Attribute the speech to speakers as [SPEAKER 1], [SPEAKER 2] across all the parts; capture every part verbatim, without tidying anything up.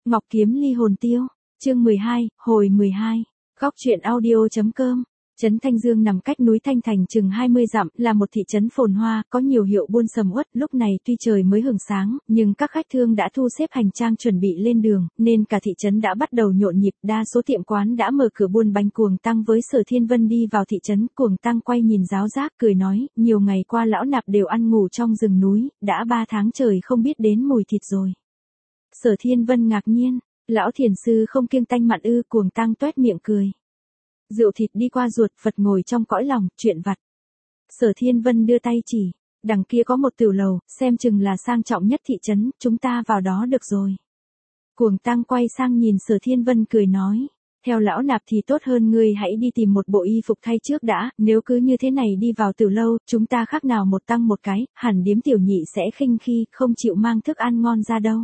[SPEAKER 1] Ngọc Kiếm ly hồn tiêu, chương mười hai, hồi mười hai, góc truyện audio.com. Trấn Thanh Dương nằm cách núi Thanh Thành chừng hai mươi dặm, là một thị trấn phồn hoa, có nhiều hiệu buôn sầm uất. Lúc này tuy trời mới hửng sáng, nhưng các khách thương đã thu xếp hành trang chuẩn bị lên đường, nên cả thị trấn đã bắt đầu nhộn nhịp. Đa số tiệm quán đã mở cửa buôn bánh. Cuồng Tăng với Sở Thiên Vân đi vào thị trấn. Cuồng Tăng quay nhìn giáo giác cười nói, nhiều ngày qua lão nạp đều ăn ngủ trong rừng núi, đã ba tháng trời không biết đến mùi thịt rồi. Sở Thiên Vân ngạc nhiên, lão thiền sư không kiêng tanh mặn ư? Cuồng Tăng toét miệng cười. Rượu thịt đi qua ruột, Phật ngồi trong cõi lòng, chuyện vặt. Sở Thiên Vân đưa tay chỉ, đằng kia có một tiểu lầu, xem chừng là sang trọng nhất thị trấn, chúng ta vào đó được rồi. Cuồng Tăng quay sang nhìn Sở Thiên Vân cười nói, theo lão nạp thì tốt hơn ngươi hãy đi tìm một bộ y phục thay trước đã, nếu cứ như thế này đi vào tiểu lâu, chúng ta khác nào một tăng một cái, hẳn điếm tiểu nhị sẽ khinh khi, không chịu mang thức ăn ngon ra đâu.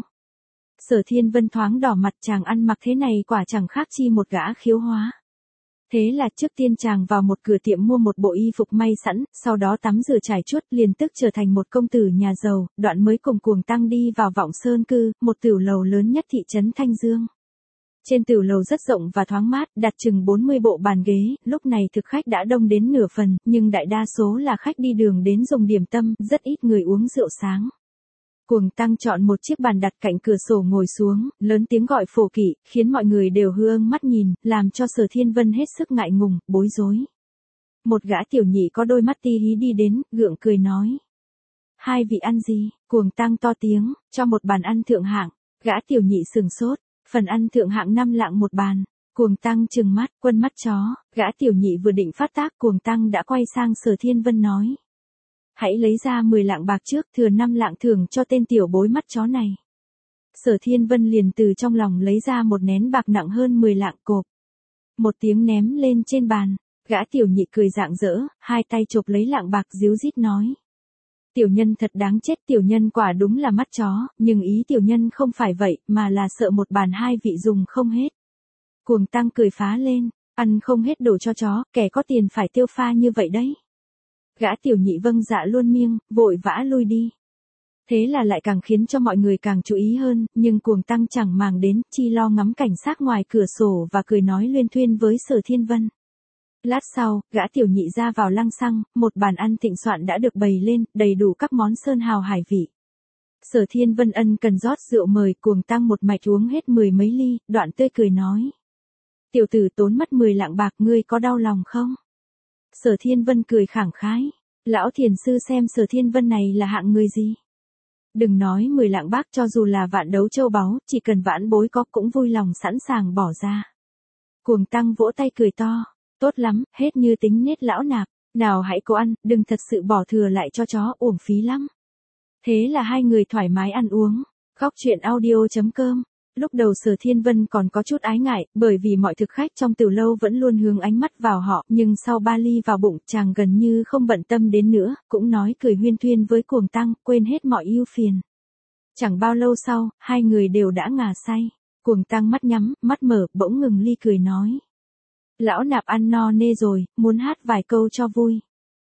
[SPEAKER 1] Sở Thiên Vân thoáng đỏ mặt, chàng ăn mặc thế này quả chẳng khác chi một gã khiếu hóa. Thế là trước tiên chàng vào một cửa tiệm mua một bộ y phục may sẵn, sau đó tắm rửa trải chuốt, liền tức trở thành một công tử nhà giàu. Đoạn mới cùng Cuồng Tăng đi vào Vọng Sơn Cư, một tiểu lầu lớn nhất thị trấn Thanh Dương. Trên tiểu lầu rất rộng và thoáng mát, đặt chừng bốn mươi bộ bàn ghế. Lúc này thực khách đã đông đến nửa phần, nhưng đại đa số là khách đi đường đến dùng điểm tâm, rất ít người uống rượu sáng. Cuồng Tăng chọn một chiếc bàn đặt cạnh cửa sổ ngồi xuống, lớn tiếng gọi phổ kỵ, khiến mọi người đều hương mắt nhìn, làm cho Sở Thiên Vân hết sức ngại ngùng, bối rối. Một gã tiểu nhị có đôi mắt ti hí đi đến, gượng cười nói. Hai vị ăn gì? Cuồng Tăng to tiếng, cho một bàn ăn thượng hạng. Gã tiểu nhị sừng sốt, phần ăn thượng hạng năm lạng một bàn. Cuồng Tăng trừng mắt, quân mắt chó. Gã tiểu nhị vừa định phát tác, Cuồng Tăng đã quay sang Sở Thiên Vân nói. Hãy lấy ra mười lạng bạc trước, thừa năm lạng thưởng cho tên tiểu bối mắt chó này. Sở Thiên Vân liền từ trong lòng lấy ra một nén bạc nặng hơn mười lạng, cộp một tiếng ném lên trên bàn. Gã tiểu nhị cười rạng rỡ, hai tay chộp lấy lạng bạc díu dít nói. Tiểu nhân thật đáng chết, tiểu nhân quả đúng là mắt chó, nhưng ý tiểu nhân không phải vậy, mà là sợ một bàn hai vị dùng không hết. Cuồng Tăng cười phá lên, ăn không hết đổ cho chó, kẻ có tiền phải tiêu pha như vậy đấy. Gã tiểu nhị vâng dạ luôn miêng, vội vã lui đi. Thế là lại càng khiến cho mọi người càng chú ý hơn, nhưng Cuồng Tăng chẳng màng đến, chi lo ngắm cảnh sát ngoài cửa sổ và cười nói luyên thuyên với Sở Thiên Vân. Lát sau, gã tiểu nhị ra vào lăng xăng, một bàn ăn thịnh soạn đã được bày lên, đầy đủ các món sơn hào hải vị. Sở Thiên Vân ân cần rót rượu mời, Cuồng Tăng một mạch uống hết mười mấy ly, đoạn tươi cười nói. Tiểu tử tốn mất mười lạng bạc, ngươi có đau lòng không? Sở Thiên Vân cười khẳng khái. Lão thiền sư xem Sở Thiên Vân này là hạng người gì? Đừng nói mười lạng bạc, cho dù là vạn đấu châu báu, chỉ cần vãn bối có cũng vui lòng sẵn sàng bỏ ra. Cuồng Tăng vỗ tay cười to. Tốt lắm, hết như tính nết lão nạp. Nào hãy cố ăn, đừng thật sự bỏ thừa lại cho chó, uổng phí lắm. Thế là hai người thoải mái ăn uống. Góc truyện audio.com. Lúc đầu Sở Thiên Vân còn có chút ái ngại, bởi vì mọi thực khách trong tiểu lâu vẫn luôn hướng ánh mắt vào họ, nhưng sau ba ly vào bụng, chàng gần như không bận tâm đến nữa, cũng nói cười huyên thuyên với Cuồng Tăng, quên hết mọi ưu phiền. Chẳng bao lâu sau, hai người đều đã ngà say. Cuồng Tăng mắt nhắm, mắt mở, bỗng ngừng ly cười nói. Lão nạp ăn no nê rồi, muốn hát vài câu cho vui.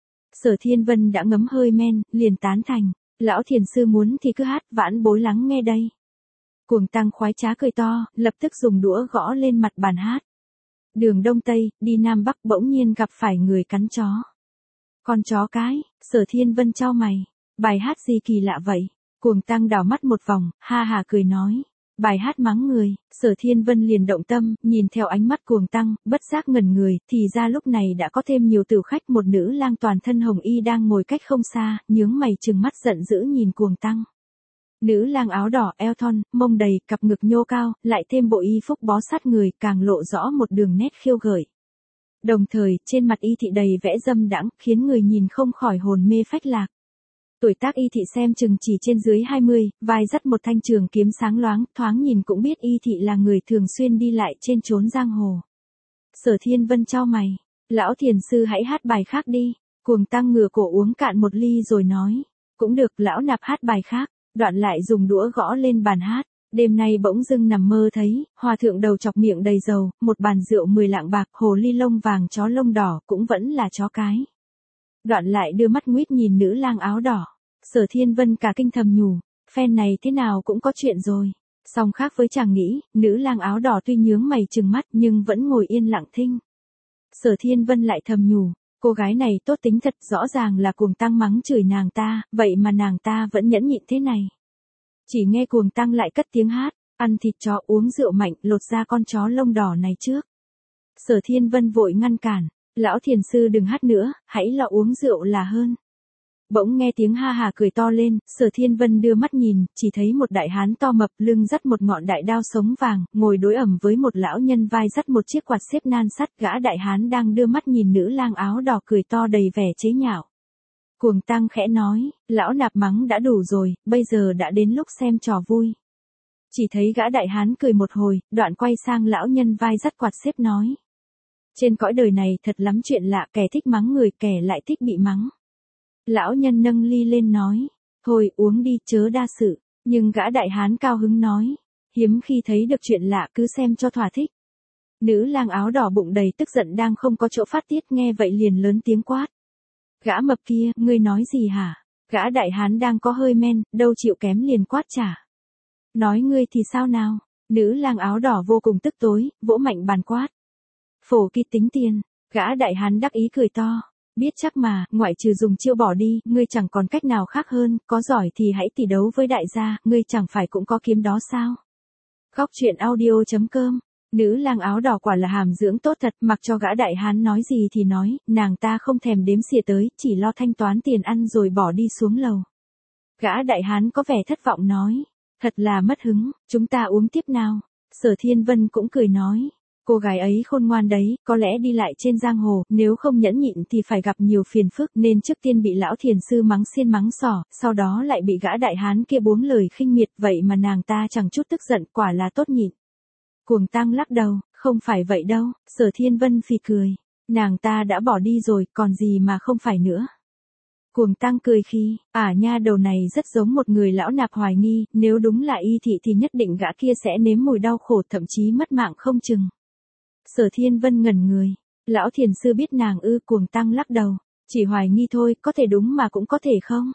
[SPEAKER 1] Sở Thiên Vân đã ngấm hơi men, liền tán thành. Lão thiền sư muốn thì cứ hát, vãn bối lắng nghe đây. Cuồng Tăng khoái trá cười to, lập tức dùng đũa gõ lên mặt bàn hát. Đường Đông Tây, đi Nam Bắc, bỗng nhiên gặp phải người cắn chó. Con chó cái, Sở Thiên Vân chau mày. Bài hát gì kỳ lạ vậy? Cuồng Tăng đảo mắt một vòng, ha hà cười nói. Bài hát mắng người. Sở Thiên Vân liền động tâm, nhìn theo ánh mắt Cuồng Tăng, bất giác ngẩn người, thì ra lúc này đã có thêm nhiều tiểu khách. Một nữ lang toàn thân hồng y đang ngồi cách không xa, nhướng mày trừng mắt giận dữ nhìn Cuồng Tăng. Nữ lang áo đỏ, eo thon, mông đầy, cặp ngực nhô cao, lại thêm bộ y phục bó sát người, càng lộ rõ một đường nét khiêu gợi. Đồng thời, trên mặt y thị đầy vẽ dâm đãng, khiến người nhìn không khỏi hồn mê phách lạc. Tuổi tác y thị xem chừng chỉ trên dưới hai mươi, vai dắt một thanh trường kiếm sáng loáng, thoáng nhìn cũng biết y thị là người thường xuyên đi lại trên chốn giang hồ. Sở Thiên Vân chau mày, lão thiền sư hãy hát bài khác đi. Cuồng Tăng ngửa cổ uống cạn một ly rồi nói, cũng được, lão nạp hát bài khác. Đoạn lại dùng đũa gõ lên bàn hát. Đêm nay bỗng dưng nằm mơ thấy, hòa thượng đầu chọc miệng đầy dầu, một bàn rượu mười lạng bạc, hồ ly lông vàng chó lông đỏ, cũng vẫn là chó cái. Đoạn lại đưa mắt nguýt nhìn nữ lang áo đỏ. Sở Thiên Vân cả kinh thầm nhủ, phen này thế nào cũng có chuyện rồi. Song khác với chàng nghĩ, nữ lang áo đỏ tuy nhướng mày trừng mắt nhưng vẫn ngồi yên lặng thinh. Sở Thiên Vân lại thầm nhủ, cô gái này tốt tính thật, rõ ràng là Cuồng Tăng mắng chửi nàng ta, vậy mà nàng ta vẫn nhẫn nhịn thế này. Chỉ nghe Cuồng Tăng lại cất tiếng hát, ăn thịt chó uống rượu mạnh, lột ra con chó lông đỏ này trước. Sở Thiên Vân vội ngăn cản, lão thiền sư đừng hát nữa, hãy lo uống rượu là hơn. Bỗng nghe tiếng ha hà cười to lên, Sở Thiên Vân đưa mắt nhìn, chỉ thấy một đại hán to mập lưng dắt một ngọn đại đao sống vàng, ngồi đối ẩm với một lão nhân vai dắt một chiếc quạt xếp nan sắt, gã đại hán đang đưa mắt nhìn nữ lang áo đỏ cười to đầy vẻ chế nhạo. Cuồng Tăng khẽ nói, lão nạp mắng đã đủ rồi, bây giờ đã đến lúc xem trò vui. Chỉ thấy gã đại hán cười một hồi, đoạn quay sang lão nhân vai dắt quạt xếp nói. Trên cõi đời này thật lắm chuyện lạ, kẻ thích mắng người, kẻ lại thích bị mắng. Lão nhân nâng ly lên nói, thôi uống đi chớ đa sự, nhưng gã đại hán cao hứng nói, hiếm khi thấy được chuyện lạ cứ xem cho thỏa thích. Nữ lang áo đỏ bụng đầy tức giận đang không có chỗ phát tiết nghe vậy liền lớn tiếng quát. Gã mập kia, ngươi nói gì hả? Gã đại hán đang có hơi men, đâu chịu kém liền quát trả. Nói ngươi thì sao nào? Nữ lang áo đỏ vô cùng tức tối, vỗ mạnh bàn quát. Phổ kỵ tính tiền, gã đại hán đắc ý cười to. Biết chắc mà, ngoại trừ dùng chiêu bỏ đi, ngươi chẳng còn cách nào khác hơn, có giỏi thì hãy tỷ đấu với đại gia, ngươi chẳng phải cũng có kiếm đó sao? Góc truyện audio chấm com. Nữ lang áo đỏ quả là hàm dưỡng tốt thật, mặc cho gã đại hán nói gì thì nói, nàng ta không thèm đếm xỉa tới, chỉ lo thanh toán tiền ăn rồi bỏ đi xuống lầu. Gã đại hán có vẻ thất vọng nói, thật là mất hứng, chúng ta uống tiếp nào. Sở Thiên Vân cũng cười nói. Cô gái ấy khôn ngoan đấy, có lẽ đi lại trên giang hồ, nếu không nhẫn nhịn thì phải gặp nhiều phiền phức nên trước tiên bị lão thiền sư mắng xiên mắng xỏ, sau đó lại bị gã đại hán kia buông lời khinh miệt, vậy mà nàng ta chẳng chút tức giận, quả là tốt nhịn. Cuồng Tăng lắc đầu, không phải vậy đâu, Sở Thiên Vân phì cười, nàng ta đã bỏ đi rồi, còn gì mà không phải nữa. Cuồng Tăng cười khi, ả nha đầu này rất giống một người lão nạp hoài nghi, nếu đúng là y thị thì nhất định gã kia sẽ nếm mùi đau khổ thậm chí mất mạng không chừng. Sở Thiên Vân ngẩn người, lão thiền sư biết nàng ư? Cuồng Tăng lắc đầu, chỉ hoài nghi thôi, có thể đúng mà cũng có thể không.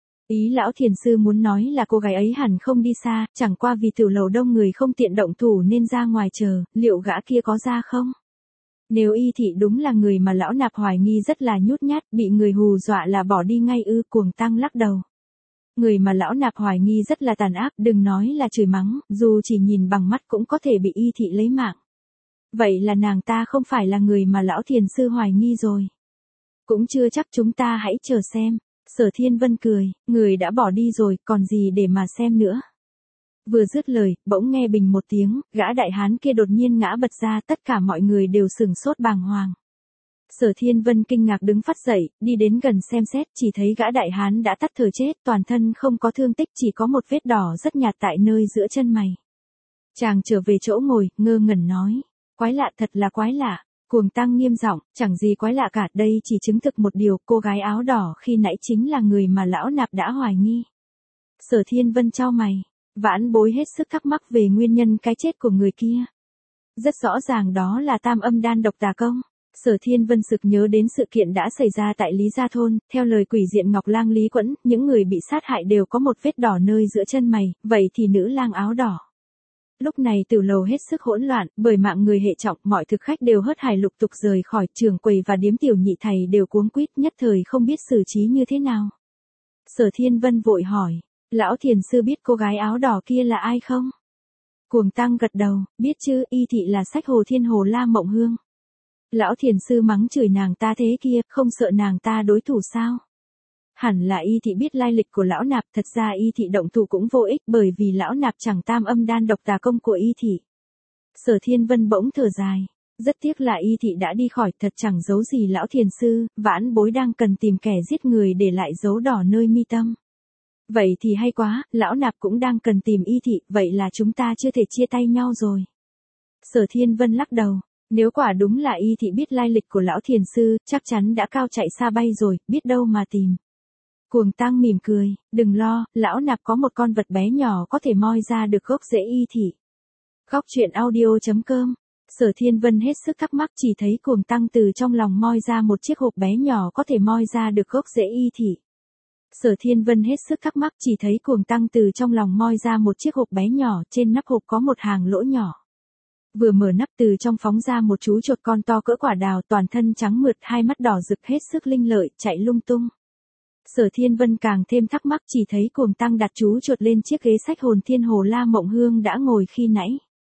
[SPEAKER 1] Ý lão thiền sư muốn nói là cô gái ấy hẳn không đi xa, chẳng qua vì tiểu lầu đông người không tiện động thủ nên ra ngoài chờ, liệu gã kia có ra không? Nếu y thị đúng là người mà lão nạp hoài nghi rất là nhút nhát, bị người hù dọa là bỏ đi ngay ư? Cuồng Tăng lắc đầu. Người mà lão nạp hoài nghi rất là tàn ác, đừng nói là chửi mắng, dù chỉ nhìn bằng mắt cũng có thể bị y thị lấy mạng. Vậy là nàng ta không phải là người mà lão thiền sư hoài nghi rồi. Cũng chưa chắc, chúng ta hãy chờ xem. Sở Thiên Vân cười, người đã bỏ đi rồi, còn gì để mà xem nữa. Vừa dứt lời, bỗng nghe bình một tiếng, gã đại hán kia đột nhiên ngã bật ra, tất cả mọi người đều sửng sốt bàng hoàng. Sở Thiên Vân kinh ngạc đứng phắt dậy, đi đến gần xem xét, chỉ thấy gã đại hán đã tắt thở chết, toàn thân không có thương tích, chỉ có một vết đỏ rất nhạt tại nơi giữa chân mày. Chàng trở về chỗ ngồi, ngơ ngẩn nói. Quái lạ, thật là quái lạ. Cuồng Tăng nghiêm giọng, chẳng gì quái lạ cả, đây chỉ chứng thực một điều, cô gái áo đỏ khi nãy chính là người mà lão nạp đã hoài nghi. Sở Thiên Vân chau mày, vãn bối hết sức thắc mắc về nguyên nhân cái chết của người kia. Rất rõ ràng đó là tam âm đan độc tà công. Sở Thiên Vân sực nhớ đến sự kiện đã xảy ra tại Lý Gia Thôn, theo lời quỷ diện Ngọc Lang Lý Quẫn, những người bị sát hại đều có một vết đỏ nơi giữa chân mày, vậy thì nữ lang áo đỏ. Lúc này tiểu lầu hết sức hỗn loạn, bởi mạng người hệ trọng, mọi thực khách đều hớt hải lục tục rời khỏi, trưởng quầy và điếm tiểu nhị thầy đều cuống quýt, nhất thời không biết xử trí như thế nào. Sở Thiên Vân vội hỏi, lão thiền sư biết cô gái áo đỏ kia là ai không? Cuồng Tăng gật đầu, biết chứ, y thị là sách Hồ Thiên Hồ La Mộng Hương. Lão thiền sư mắng chửi nàng ta thế kia, không sợ nàng ta đối thủ sao? Hẳn là y thị biết lai lịch của lão nạp, thật ra y thị động thủ cũng vô ích bởi vì lão nạp chẳng tam âm đan độc tà công của y thị. Sở Thiên Vân bỗng thở dài, rất tiếc là y thị đã đi khỏi, thật chẳng giấu gì lão thiền sư, vãn bối đang cần tìm kẻ giết người để lại dấu đỏ nơi mi tâm. Vậy thì hay quá, lão nạp cũng đang cần tìm y thị, vậy là chúng ta chưa thể chia tay nhau rồi. Sở Thiên Vân lắc đầu. Nếu quả đúng là y thị biết lai lịch của lão thiền sư, chắc chắn đã cao chạy xa bay rồi, biết đâu mà tìm. Cuồng Tăng mỉm cười, đừng lo, lão nạp có một con vật bé nhỏ có thể moi ra được gốc rễ y thị. Góc truyện audio chấm com. Sở Thiên Vân hết sức thắc mắc, chỉ thấy Cuồng Tăng từ trong lòng moi ra một chiếc hộp bé nhỏ có thể moi ra được gốc rễ y thị. Sở Thiên Vân hết sức thắc mắc, chỉ thấy Cuồng Tăng từ trong lòng moi ra một chiếc hộp bé nhỏ, trên nắp hộp có một hàng lỗ nhỏ. Vừa mở nắp từ trong phóng ra một chú chuột con to cỡ quả đào, toàn thân trắng mượt, hai mắt đỏ rực hết sức linh lợi, chạy lung tung. Sở Thiên Vân càng thêm thắc mắc, chỉ thấy Cuồng Tăng đặt chú chuột lên chiếc ghế sách hồn thiên hồ La Mộng Hương đã ngồi khi nãy.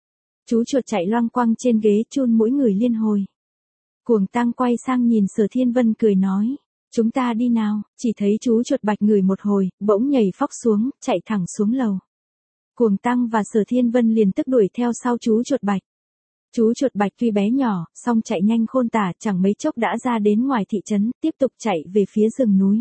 [SPEAKER 1] Chú chuột chạy loang quăng trên ghế, chun mũi người liên hồi. Cuồng Tăng quay sang nhìn Sở Thiên Vân cười nói, chúng ta đi nào, chỉ thấy chú chuột bạch ngửi một hồi, bỗng nhảy phóc xuống, chạy thẳng xuống lầu. Cuồng Tăng và Sở Thiên Vân liền tức đuổi theo sau chú chuột bạch. Chú chuột bạch tuy bé nhỏ, song chạy nhanh khôn tả, chẳng mấy chốc đã ra đến ngoài thị trấn, tiếp tục chạy về phía rừng núi.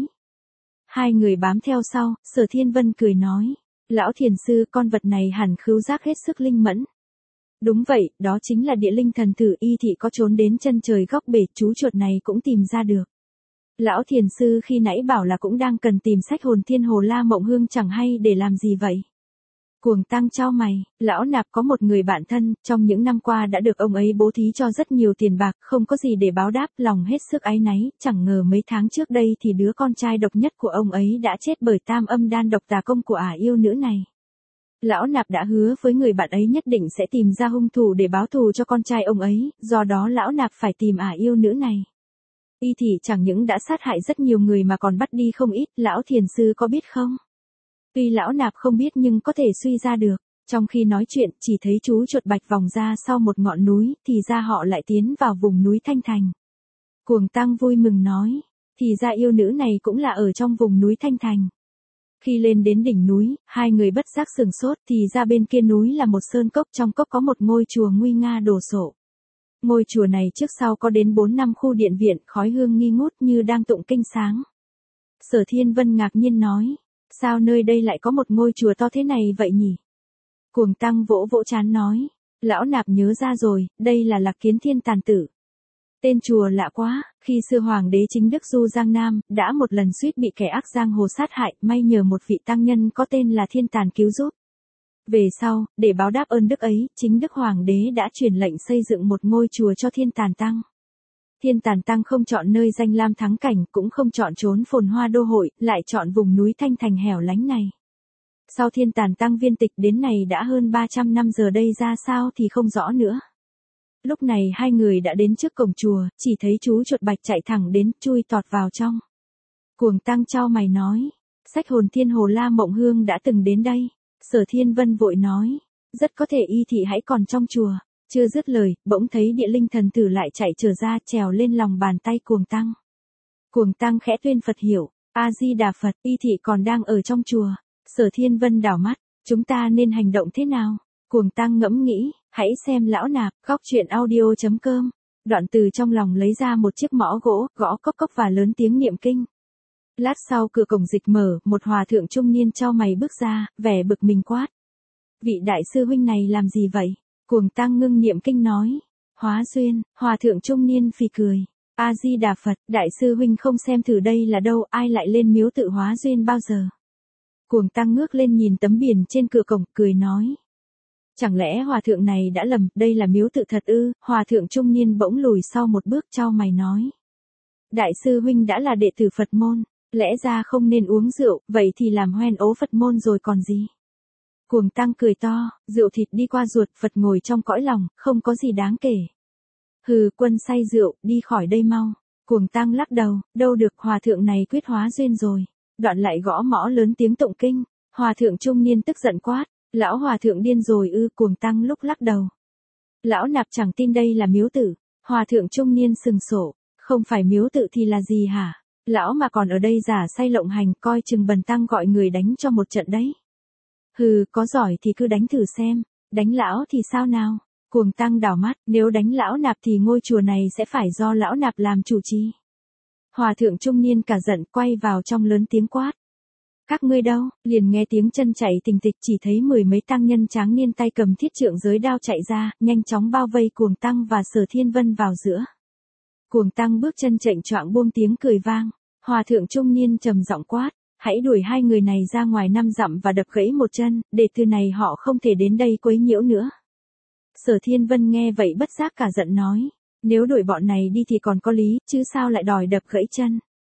[SPEAKER 1] Hai người bám theo sau, Sở Thiên Vân cười nói, lão thiền sư, con vật này hẳn khứu giác hết sức linh mẫn. Đúng vậy, đó chính là địa linh thần tử, y thị có trốn đến chân trời góc bể, chú chuột này cũng tìm ra được. Lão thiền sư khi nãy bảo là cũng đang cần tìm sách hồn thiên hồ La Mộng Hương, chẳng hay để làm gì vậy? Cuồng Tăng chau mày, lão nạp có một người bạn thân, trong những năm qua đã được ông ấy bố thí cho rất nhiều tiền bạc, không có gì để báo đáp, lòng hết sức áy náy, chẳng ngờ mấy tháng trước đây thì đứa con trai độc nhất của ông ấy đã chết bởi tam âm đan độc tà công của ả yêu nữ này. Lão nạp đã hứa với người bạn ấy nhất định sẽ tìm ra hung thủ để báo thù cho con trai ông ấy, do đó lão nạp phải tìm ả yêu nữ này. Y thị chẳng những đã sát hại rất nhiều người mà còn bắt đi không ít, lão thiền sư có biết không? Tuy lão nạp không biết nhưng có thể suy ra được. Trong khi nói chuyện, chỉ thấy chú chuột bạch vòng ra sau một ngọn núi, thì ra họ lại tiến vào vùng núi Thanh Thành. Cuồng Tăng vui mừng nói, thì ra yêu nữ này cũng là ở trong vùng núi Thanh Thành. Khi lên đến đỉnh núi, hai người bất giác sừng sốt, thì ra bên kia núi là một sơn cốc, trong cốc có một ngôi chùa nguy nga đồ sộ. Ngôi chùa này trước sau có đến bốn năm khu điện viện, khói hương nghi ngút như đang tụng kinh sáng. Sở Thiên Vân ngạc nhiên nói, sao nơi đây lại có một ngôi chùa to thế này vậy nhỉ? Cuồng Tăng vỗ vỗ trán nói, lão nạp nhớ ra rồi, đây là Lạc Kiến Thiên Tàn Tử. Tên chùa lạ quá, khi xưa Hoàng đế Chính Đức du Giang Nam, đã một lần suýt bị kẻ ác giang hồ sát hại, may nhờ một vị tăng nhân có tên là Thiên Tàn cứu giúp. Về sau, để báo đáp ơn đức ấy, Chính Đức Hoàng đế đã truyền lệnh xây dựng một ngôi chùa cho Thiên Tàn Tăng. Thiên Tàn Tăng không chọn nơi danh lam thắng cảnh, cũng không chọn trốn phồn hoa đô hội, lại chọn vùng núi Thanh Thành hẻo lánh này. Sau Thiên Tàn Tăng viên tịch đến này đã hơn ba trăm năm, giờ đây ra sao thì không rõ nữa. Lúc này hai người đã đến trước cổng chùa, chỉ thấy chú chuột bạch chạy thẳng đến, chui tọt vào trong. Cuồng Tăng chau mày nói, sách hồn thiên hồ La Mộng Hương đã từng đến đây. Sở Thiên Vân vội nói, rất có thể y thị hãy còn trong chùa. Chưa dứt lời, bỗng thấy địa linh thần tử lại chạy trở ra, trèo lên lòng bàn tay Cuồng Tăng. Cuồng Tăng khẽ tuyên Phật hiệu, A Di Đà Phật, y thị còn đang ở trong chùa. Sở Thiên Vân đảo mắt, chúng ta nên hành động thế nào? Cuồng Tăng ngẫm nghĩ, hãy xem lão nạp, góc truyện audio chấm com. Đoạn từ trong lòng lấy ra một chiếc mõ gỗ, gõ cốc cốc và lớn tiếng niệm kinh. Lát sau cửa cổng dịch mở, một hòa thượng trung niên chau mày bước ra, vẻ bực mình quát. Vị đại sư huynh này làm gì vậy? Cuồng Tăng ngưng niệm kinh nói. Hóa duyên, hòa thượng trung niên phì cười. A Di Đà Phật, đại sư huynh không xem thử đây là đâu, ai lại lên miếu tự hóa duyên bao giờ? Cuồng Tăng ngước lên nhìn tấm biển trên cửa cổng, cười nói. Chẳng lẽ hòa thượng này đã lầm, đây là miếu tự thật ư? Hòa thượng trung niên bỗng lùi sau một bước, chau mày nói. Đại sư huynh đã là đệ tử Phật môn, lẽ ra không nên uống rượu, vậy thì làm hoen ố Phật môn rồi còn gì? Cuồng Tăng cười to, rượu thịt đi qua ruột, Phật ngồi trong cõi lòng, không có gì đáng kể. Hừ, quân say rượu, đi khỏi đây mau. Cuồng Tăng lắc đầu, đâu được, hòa thượng này quyết hóa duyên rồi. Đoạn lại gõ mõ lớn tiếng tụng kinh. Hòa thượng trung niên tức giận quát, lão hòa thượng điên rồi ư? Cuồng Tăng lúc lắc đầu. Lão nạp chẳng tin đây là miếu tự. Hòa thượng trung niên sừng sổ, không phải miếu tự thì là gì hả? Lão mà còn ở đây giả say lộng hành, coi chừng bần tăng gọi người đánh cho một trận đấy. Hừ, có giỏi thì cứ đánh thử xem, đánh lão thì sao nào? Cuồng Tăng đảo mắt, nếu đánh lão nạp thì ngôi chùa này sẽ phải do lão nạp làm chủ trì. Hòa thượng trung niên cả giận, quay vào trong lớn tiếng quát. Các ngươi đâu? Liền nghe tiếng chân chạy tình tịch, chỉ thấy mười mấy tăng nhân tráng niên tay cầm thiết trượng giới đao chạy ra, nhanh chóng bao vây Cuồng Tăng và Sở Thiên Vân vào giữa. Cuồng Tăng bước chân chệnh choạng buông tiếng cười vang. Hòa thượng trung niên trầm giọng quát. Hãy đuổi hai người này ra ngoài năm dặm và đập gãy một chân, để từ này họ không thể đến đây quấy nhiễu nữa. Sở Thiên Vân nghe vậy bất giác cả giận nói. Nếu đuổi bọn này đi thì còn có lý, chứ sao lại đòi đập gãy chân?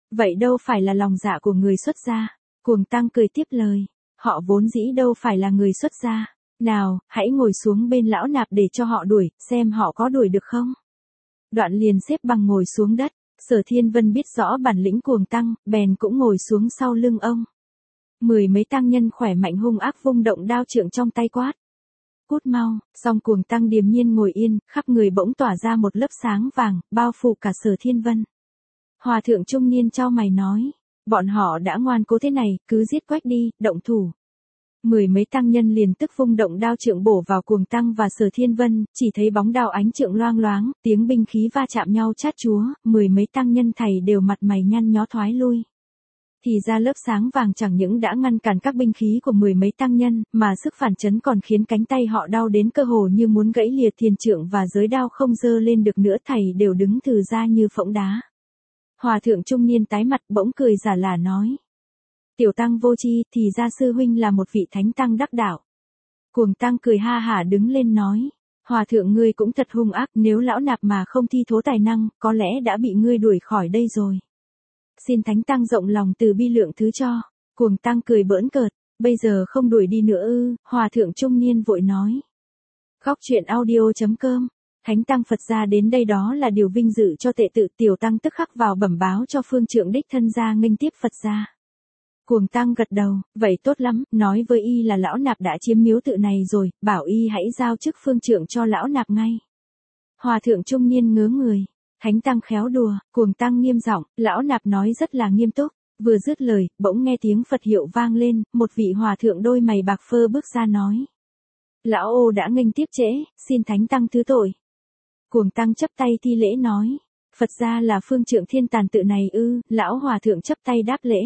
[SPEAKER 1] Vậy đâu phải là lòng dạ của người xuất gia. Cuồng Tăng cười tiếp lời. Họ vốn dĩ đâu phải là người xuất gia. Nào, hãy ngồi xuống bên lão nạp để cho họ đuổi, xem họ có đuổi được không. Đoạn liền xếp bằng ngồi xuống đất. Sở Thiên Vân biết rõ bản lĩnh Cuồng Tăng, bèn cũng ngồi xuống sau lưng ông. Mười mấy tăng nhân khỏe mạnh hung ác vung động đao trượng trong tay quát. Cút mau, song Cuồng Tăng điềm nhiên ngồi yên, khắp người bỗng tỏa ra một lớp sáng vàng, bao phủ cả Sở Thiên Vân. Hòa thượng trung niên chau mày nói, bọn họ đã ngoan cố thế này, cứ giết quách đi, động thủ. Mười mấy tăng nhân liền tức vung động đao trượng bổ vào Cuồng Tăng và Sở Thiên Vân, chỉ thấy bóng đao ánh trượng loang loáng, tiếng binh khí va chạm nhau chát chúa, mười mấy tăng nhân thầy đều mặt mày nhăn nhó thoái lui. Thì ra lớp sáng vàng chẳng những đã ngăn cản các binh khí của mười mấy tăng nhân, mà sức phản chấn còn khiến cánh tay họ đau đến cơ hồ như muốn gãy lìa, thiền trượng và giới đao không dơ lên được nữa, thầy đều đứng thừ ra như phỗng đá. Hòa thượng trung niên tái mặt bỗng cười giả lả nói. Tiểu tăng vô tri, thì ra sư huynh là một vị thánh tăng đắc đạo. Cuồng Tăng cười ha hả đứng lên nói. Hòa thượng ngươi cũng thật hung ác, nếu lão nạp mà không thi thố tài năng, có lẽ đã bị ngươi đuổi khỏi đây rồi. Xin thánh tăng rộng lòng từ bi lượng thứ cho. Cuồng Tăng cười bỡn cợt, bây giờ không đuổi đi nữa ư? Hòa thượng trung niên vội nói. Góc truyện audio chấm com. Thánh tăng Phật gia đến đây đó là điều vinh dự cho tệ tự. Tiểu tăng tức khắc vào bẩm báo cho phương trượng đích thân ra nghênh tiếp Phật gia. Cuồng Tăng gật đầu, vậy tốt lắm, nói với y là lão nạp đã chiếm miếu tự này rồi, bảo y hãy giao chức phương trượng cho lão nạp ngay. Hòa thượng trung niên ngớ người, thánh tăng khéo đùa, Cuồng Tăng nghiêm giọng, lão nạp nói rất là nghiêm túc. Vừa dứt lời, bỗng nghe tiếng Phật hiệu vang lên, một vị hòa thượng đôi mày bạc phơ bước ra nói. Lão ô đã nghênh tiếp trễ, xin thánh tăng thứ tội. Cuồng Tăng chấp tay thi lễ nói, Phật gia là phương trượng thiên tàn tự này ư? Lão hòa thượng chấp tay đáp lễ.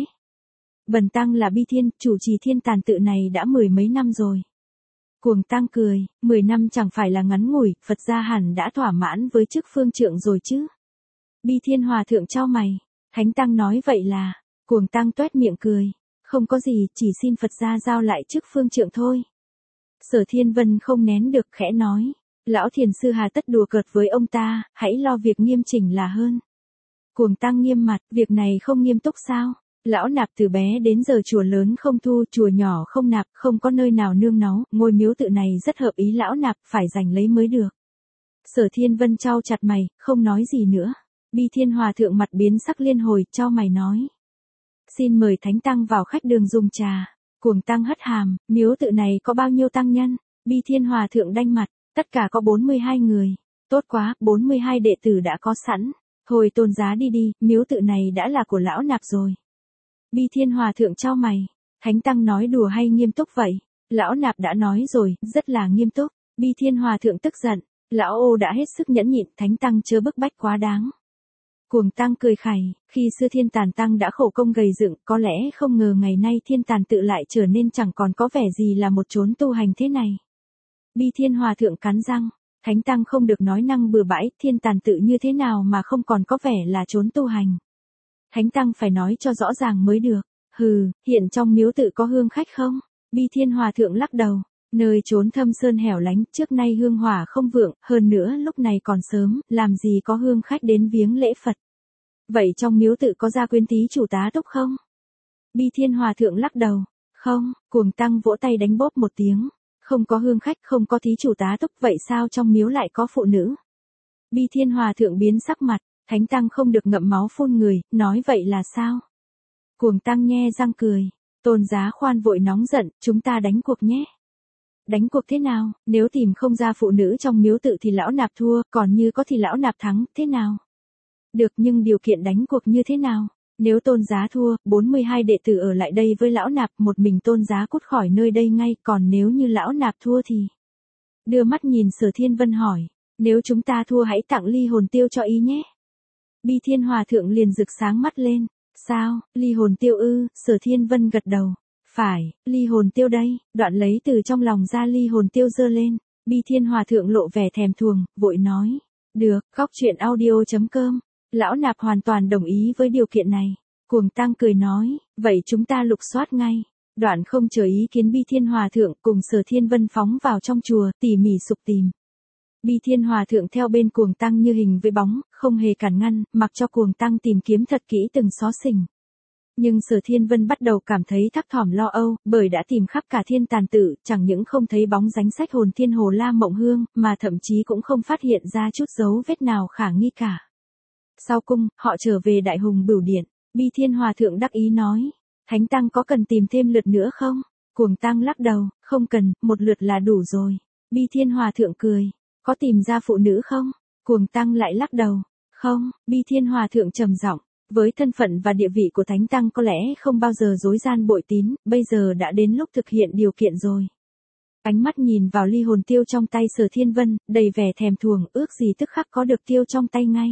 [SPEAKER 1] Bần tăng là Bi Thiên, chủ trì thiên tàn tự này đã mười mấy năm rồi. Cuồng Tăng cười, mười năm chẳng phải là ngắn ngủi, Phật gia hẳn đã thỏa mãn với chức phương trượng rồi chứ. Bi Thiên hòa thượng chau mày, thánh tăng nói vậy là, Cuồng Tăng toét miệng cười, không có gì, chỉ xin Phật gia giao lại chức phương trượng thôi. Sở Thiên Vân không nén được khẽ nói, lão thiền sư hà tất đùa cợt với ông ta, hãy lo việc nghiêm chỉnh là hơn. Cuồng Tăng nghiêm mặt, việc này không nghiêm túc sao? Lão nạp từ bé đến giờ chùa lớn không thu, chùa nhỏ không nạp, không có nơi nào nương náu, ngôi miếu tự này rất hợp ý lão nạp, phải giành lấy mới được. Sở Thiên Vân chau chặt mày, không nói gì nữa. Bi Thiên hòa thượng mặt biến sắc liên hồi, chau mày nói. Xin mời thánh tăng vào khách đường dùng trà. Cuồng Tăng hất hàm, miếu tự này có bao nhiêu tăng nhân? Bi Thiên hòa thượng đanh mặt, tất cả có bốn mươi hai người. Tốt quá, bốn mươi hai đệ tử đã có sẵn. Hồi tôn giá đi đi, miếu tự này đã là của lão nạp rồi. Bi Thiên hòa thượng chau mày, thánh tăng nói đùa hay nghiêm túc vậy? Lão nạp đã nói rồi, rất là nghiêm túc. Bi Thiên hòa thượng tức giận, lão ô đã hết sức nhẫn nhịn, thánh tăng chớ bức bách quá đáng. Cuồng Tăng cười khẩy, khi xưa thiên tàn tăng đã khổ công gầy dựng, có lẽ không ngờ ngày nay thiên tàn tự lại trở nên chẳng còn có vẻ gì là một chốn tu hành thế này. Bi Thiên hòa thượng cắn răng, thánh tăng không được nói năng bừa bãi, thiên tàn tự như thế nào mà không còn có vẻ là chốn tu hành. Thánh tăng phải nói cho rõ ràng mới được. Hừ, hiện trong miếu tự có hương khách không? Bi Thiên hòa thượng lắc đầu, nơi trốn thâm sơn hẻo lánh, trước nay hương hỏa không vượng, hơn nữa lúc này còn sớm, làm gì có hương khách đến viếng lễ Phật. Vậy trong miếu tự có gia quyến thí chủ tá túc không? Bi Thiên hòa thượng lắc đầu, không. Cuồng Tăng vỗ tay đánh bóp một tiếng, không có hương khách, không có thí chủ tá túc, vậy sao trong miếu lại có phụ nữ? Bi Thiên hòa thượng biến sắc mặt, thánh tăng không được ngậm máu phun người, nói vậy là sao? Cuồng Tăng nhe răng cười, tôn giá khoan vội nóng giận, chúng ta đánh cuộc nhé. Đánh cuộc thế nào? Nếu tìm không ra phụ nữ trong miếu tự thì lão nạp thua, còn như có thì lão nạp thắng, thế nào? Được, nhưng điều kiện đánh cuộc như thế nào? Nếu tôn giá thua, bốn mươi hai đệ tử ở lại đây với lão nạp, một mình tôn giá cút khỏi nơi đây ngay, còn nếu như lão nạp thua thì... Đưa mắt nhìn Sở Thiên Vân hỏi, nếu chúng ta thua hãy tặng ly hồn tiêu cho y nhé. Bi Thiên hòa thượng liền rực sáng mắt lên, sao, ly hồn tiêu ư? Sở Thiên Vân gật đầu, phải, ly hồn tiêu đây. Đoạn lấy từ trong lòng ra ly hồn tiêu giơ lên. Bi Thiên hòa thượng lộ vẻ thèm thuồng, vội nói, được. Góc truyện audio chấm com. Lão nạp hoàn toàn đồng ý với điều kiện này. Cuồng Tăng cười nói, vậy chúng ta lục soát ngay. Đoạn không chờ ý kiến Bi Thiên hòa thượng cùng Sở Thiên Vân phóng vào trong chùa, tỉ mỉ sục tìm. Bi Thiên Hòa Thượng theo bên Cuồng Tăng như hình với bóng, không hề cản ngăn, mặc cho Cuồng Tăng tìm kiếm thật kỹ từng xó xỉnh. Nhưng Sở Thiên Vân bắt đầu cảm thấy thấp thỏm lo âu, bởi đã tìm khắp cả thiên tàn tự, chẳng những không thấy bóng dáng sách hồn thiên hồ La Mộng Hương, mà thậm chí cũng không phát hiện ra chút dấu vết nào khả nghi cả. Sau cung, họ trở về Đại Hùng Bửu Điện, Bi Thiên Hòa Thượng đắc ý nói, Thánh Tăng có cần tìm thêm lượt nữa không? Cuồng Tăng lắc đầu, không cần, một lượt là đủ rồi. Bi Thiên Hòa Thượng cười, có tìm ra phụ nữ không? Cuồng Tăng lại lắc đầu, không. Bi Thiên Hòa Thượng trầm giọng, với thân phận và địa vị của Thánh Tăng có lẽ không bao giờ dối gian bội tín, bây giờ đã đến lúc thực hiện điều kiện rồi. Ánh mắt nhìn vào ly hồn tiêu trong tay Sở Thiên Vân, đầy vẻ thèm thuồng, ước gì tức khắc có được tiêu trong tay ngay.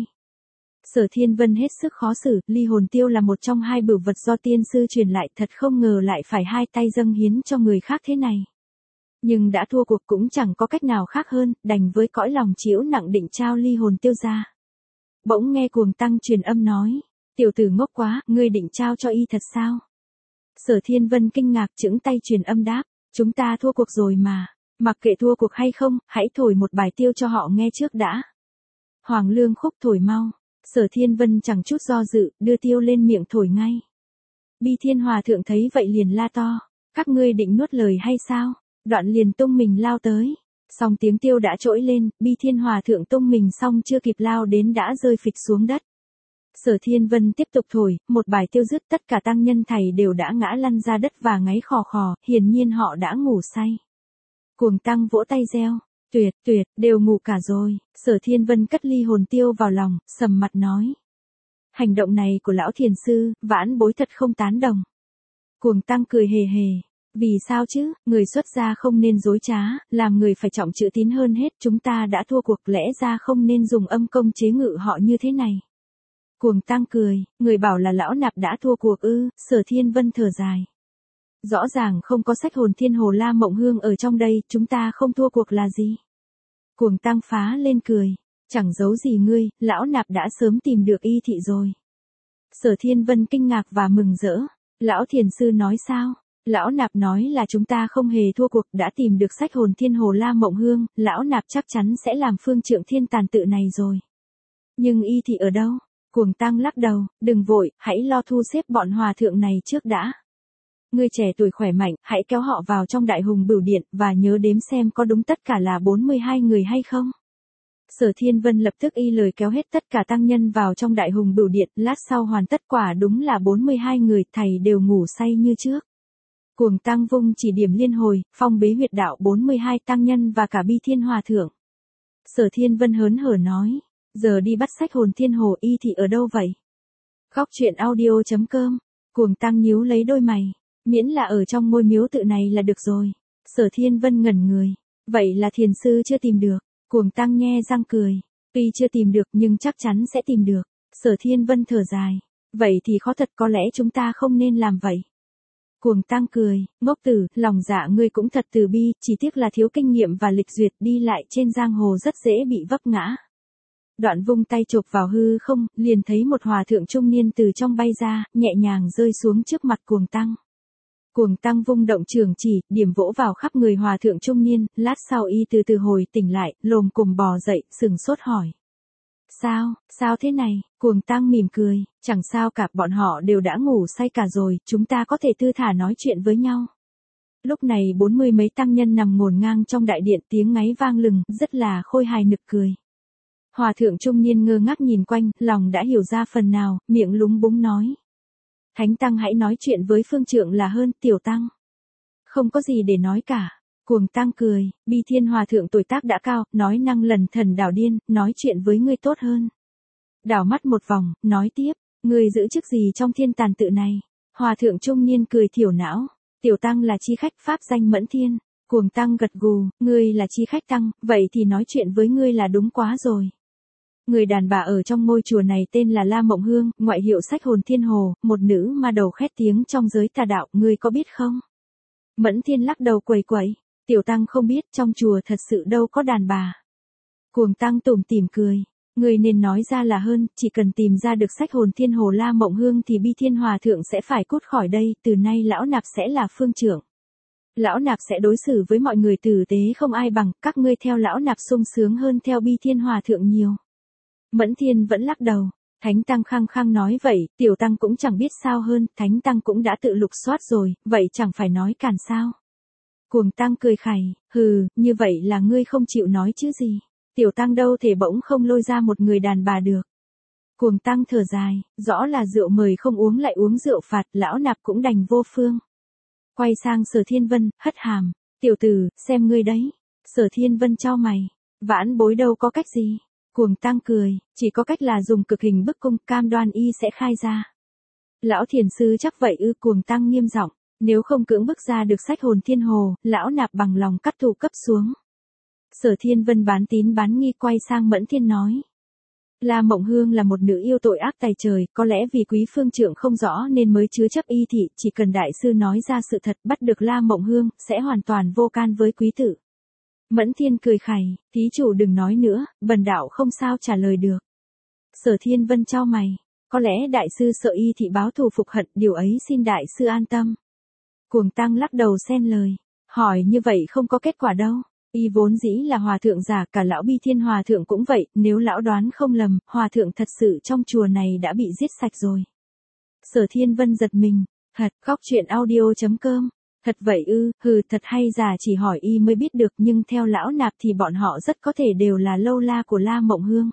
[SPEAKER 1] Sở Thiên Vân hết sức khó xử, ly hồn tiêu là một trong hai bửu vật do tiên sư truyền lại, thật không ngờ lại phải hai tay dâng hiến cho người khác thế này. Nhưng đã thua cuộc cũng chẳng có cách nào khác hơn, đành với cõi lòng chịu nặng định trao ly hồn tiêu ra. Bỗng nghe Cuồng Tăng truyền âm nói, tiểu tử ngốc quá, ngươi định trao cho y thật sao? Sở Thiên Vân kinh ngạc chững tay truyền âm đáp, chúng ta thua cuộc rồi mà, mặc kệ thua cuộc hay không, hãy thổi một bài tiêu cho họ nghe trước đã. Hoàng Lương Khúc thổi mau. Sở Thiên Vân chẳng chút do dự, đưa tiêu lên miệng thổi ngay. Bi Thiên Hòa Thượng thấy vậy liền la to, các ngươi định nuốt lời hay sao? Đoạn liền tung mình lao tới. Xong tiếng tiêu đã trỗi lên, Bi Thiên Hòa Thượng tung mình xong chưa kịp lao đến đã rơi phịch xuống đất. Sở Thiên Vân tiếp tục thổi, một bài tiêu dứt, tất cả tăng nhân thầy đều đã ngã lăn ra đất và ngáy khò khò, hiển nhiên họ đã ngủ say. Cuồng Tăng vỗ tay reo, tuyệt, tuyệt, đều ngủ cả rồi. Sở Thiên Vân cất ly hồn tiêu vào lòng, sầm mặt nói. Hành động này của lão thiền sư, vãn bối thật không tán đồng. Cuồng Tăng cười hề hề. Vì sao chứ, người xuất gia không nên dối trá, làm người phải trọng chữ tín hơn hết, chúng ta đã thua cuộc, lẽ ra không nên dùng âm công chế ngự họ như thế này. Cuồng Tăng cười, người bảo là lão nạp đã thua cuộc ư? Sở Thiên Vân thở dài. Rõ ràng không có sách hồn thiên hồ La Mộng Hương ở trong đây, chúng ta không thua cuộc là gì? Cuồng Tăng phá lên cười, chẳng giấu gì ngươi, lão nạp đã sớm tìm được y thị rồi. Sở Thiên Vân kinh ngạc và mừng rỡ, lão thiền sư nói sao? Lão nạp nói là chúng ta không hề thua cuộc, đã tìm được sách hồn thiên hồ La Mộng Hương, lão nạp chắc chắn sẽ làm phương trượng thiên tàn tự này rồi. Nhưng y thị ở đâu? Cuồng Tăng lắc đầu, đừng vội, hãy lo thu xếp bọn hòa thượng này trước đã. Ngươi trẻ tuổi khỏe mạnh, hãy kéo họ vào trong Đại Hùng Bửu Điện, và nhớ đếm xem có đúng tất cả là bốn mươi hai người hay không. Sở Thiên Vân lập tức y lời kéo hết tất cả tăng nhân vào trong Đại Hùng Bửu Điện, lát sau hoàn tất quả đúng là bốn mươi hai người, thầy đều ngủ say như trước. Cuồng Tăng vung chỉ điểm liên hồi, phong bế huyệt đạo bốn mươi hai tăng nhân và cả Bi Thiên Hòa Thượng. Sở Thiên Vân hớn hở nói, giờ đi bắt sách hồn thiên hồ y thị ở đâu vậy? Góc truyện audio chấm com. Cuồng Tăng nhíu lấy đôi mày, miễn là ở trong ngôi miếu tự này là được rồi. Sở Thiên Vân ngẩn người, vậy là thiền sư chưa tìm được. Cuồng Tăng nhe răng cười, tuy chưa tìm được nhưng chắc chắn sẽ tìm được. Sở Thiên Vân thở dài, vậy thì khó thật, có lẽ chúng ta không nên làm vậy. Cuồng Tăng cười, ngốc tử, lòng dạ ngươi cũng thật từ bi, chỉ tiếc là thiếu kinh nghiệm và lịch duyệt, đi lại trên giang hồ rất dễ bị vấp ngã. Đoạn vung tay chộp vào hư không, liền thấy một hòa thượng trung niên từ trong bay ra, nhẹ nhàng rơi xuống trước mặt Cuồng Tăng. Cuồng Tăng vung động trường chỉ, điểm vỗ vào khắp người hòa thượng trung niên, lát sau y từ từ hồi tỉnh lại, lồm cồm bò dậy, sừng sốt hỏi. Sao, sao thế này? Cuồng Tăng mỉm cười, chẳng sao cả, bọn họ đều đã ngủ say cả rồi, chúng ta có thể thư thả nói chuyện với nhau. Lúc này bốn mươi mấy tăng nhân nằm ngổn ngang trong đại điện, tiếng ngáy vang lừng, rất là khôi hài nực cười. Hòa thượng trung niên ngơ ngác nhìn quanh, lòng đã hiểu ra phần nào, miệng lúng búng nói. Thánh Tăng hãy nói chuyện với phương trượng là hơn, tiểu Tăng. Không có gì để nói cả. Cuồng Tăng cười, Bi Thiên Hòa Thượng tuổi tác đã cao, nói năng lần thần đảo điên, nói chuyện với ngươi tốt hơn. Đảo mắt một vòng, nói tiếp, ngươi giữ chức gì trong thiên tàn tự này? Hòa thượng trung niên cười thiểu não, tiểu Tăng là chi khách pháp danh Mẫn Thiên. Cuồng Tăng gật gù, ngươi là chi khách Tăng, vậy thì nói chuyện với ngươi là đúng quá rồi. Người đàn bà ở trong ngôi chùa này tên là La Mộng Hương, ngoại hiệu sách hồn thiên hồ, một nữ ma đầu khét tiếng trong giới tà đạo, ngươi có biết không? Mẫn Thiên lắc đầu quẩy quẩy, tiểu Tăng không biết, trong chùa thật sự đâu có đàn bà. Cuồng Tăng tủm tỉm cười, ngươi nên nói ra là hơn, chỉ cần tìm ra được sách hồn thiên hồ La Mộng Hương thì Bi Thiên Hòa Thượng sẽ phải cút khỏi đây, từ nay lão nạp sẽ là phương trưởng. Lão nạp sẽ đối xử với mọi người tử tế không ai bằng, các ngươi theo lão nạp sung sướng hơn theo Bi Thiên Hòa thượng nhiều. Mẫn Thiên vẫn lắc đầu. Thánh Tăng khăng khăng nói vậy, Tiểu Tăng cũng chẳng biết sao hơn, Thánh Tăng cũng đã tự lục soát rồi, vậy chẳng phải nói càn sao. Cuồng Tăng cười khẩy, hừ, như vậy là ngươi không chịu nói chứ gì. Tiểu Tăng đâu thể bỗng không lôi ra một người đàn bà được. Cuồng Tăng thở dài, rõ là rượu mời không uống lại uống rượu phạt, lão nạp cũng đành vô phương. Quay sang Sở Thiên Vân, hất hàm, tiểu tử, xem ngươi đấy. Sở Thiên Vân chau mày, vãn bối đâu có cách gì. Cuồng Tăng cười, chỉ có cách là dùng cực hình bức cung, cam đoan y sẽ khai ra. Lão thiền sư chắc vậy ư? Cuồng Tăng nghiêm giọng, nếu không cưỡng bức ra được sách hồn thiên hồ, lão nạp bằng lòng cắt thù cấp xuống. Sở Thiên Vân bán tín bán nghi quay sang Mẫn Thiên nói. La Mộng Hương là một nữ yêu tội ác tày trời, có lẽ vì quý phương trượng không rõ nên mới chứa chấp y thị, chỉ cần đại sư nói ra sự thật bắt được La Mộng Hương, sẽ hoàn toàn vô can với quý tử. Mẫn Thiên cười khẩy, thí chủ đừng nói nữa, bần đạo không sao trả lời được. Sở Thiên Vân chau mày, có lẽ đại sư sợ y thị báo thù phục hận, điều ấy xin đại sư an tâm. Cuồng Tăng lắc đầu xen lời, hỏi như vậy không có kết quả đâu. Y vốn dĩ là hòa thượng giả, cả lão Bi Thiên Hòa thượng cũng vậy, nếu lão đoán không lầm, hòa thượng thật sự trong chùa này đã bị giết sạch rồi. Sở Thiên Vân giật mình, thật, khóc chuyện audio chấm com. Thật vậy ư, hừ, thật hay giả chỉ hỏi y mới biết được, nhưng theo lão nạp thì bọn họ rất có thể đều là lâu la của La Mộng Hương.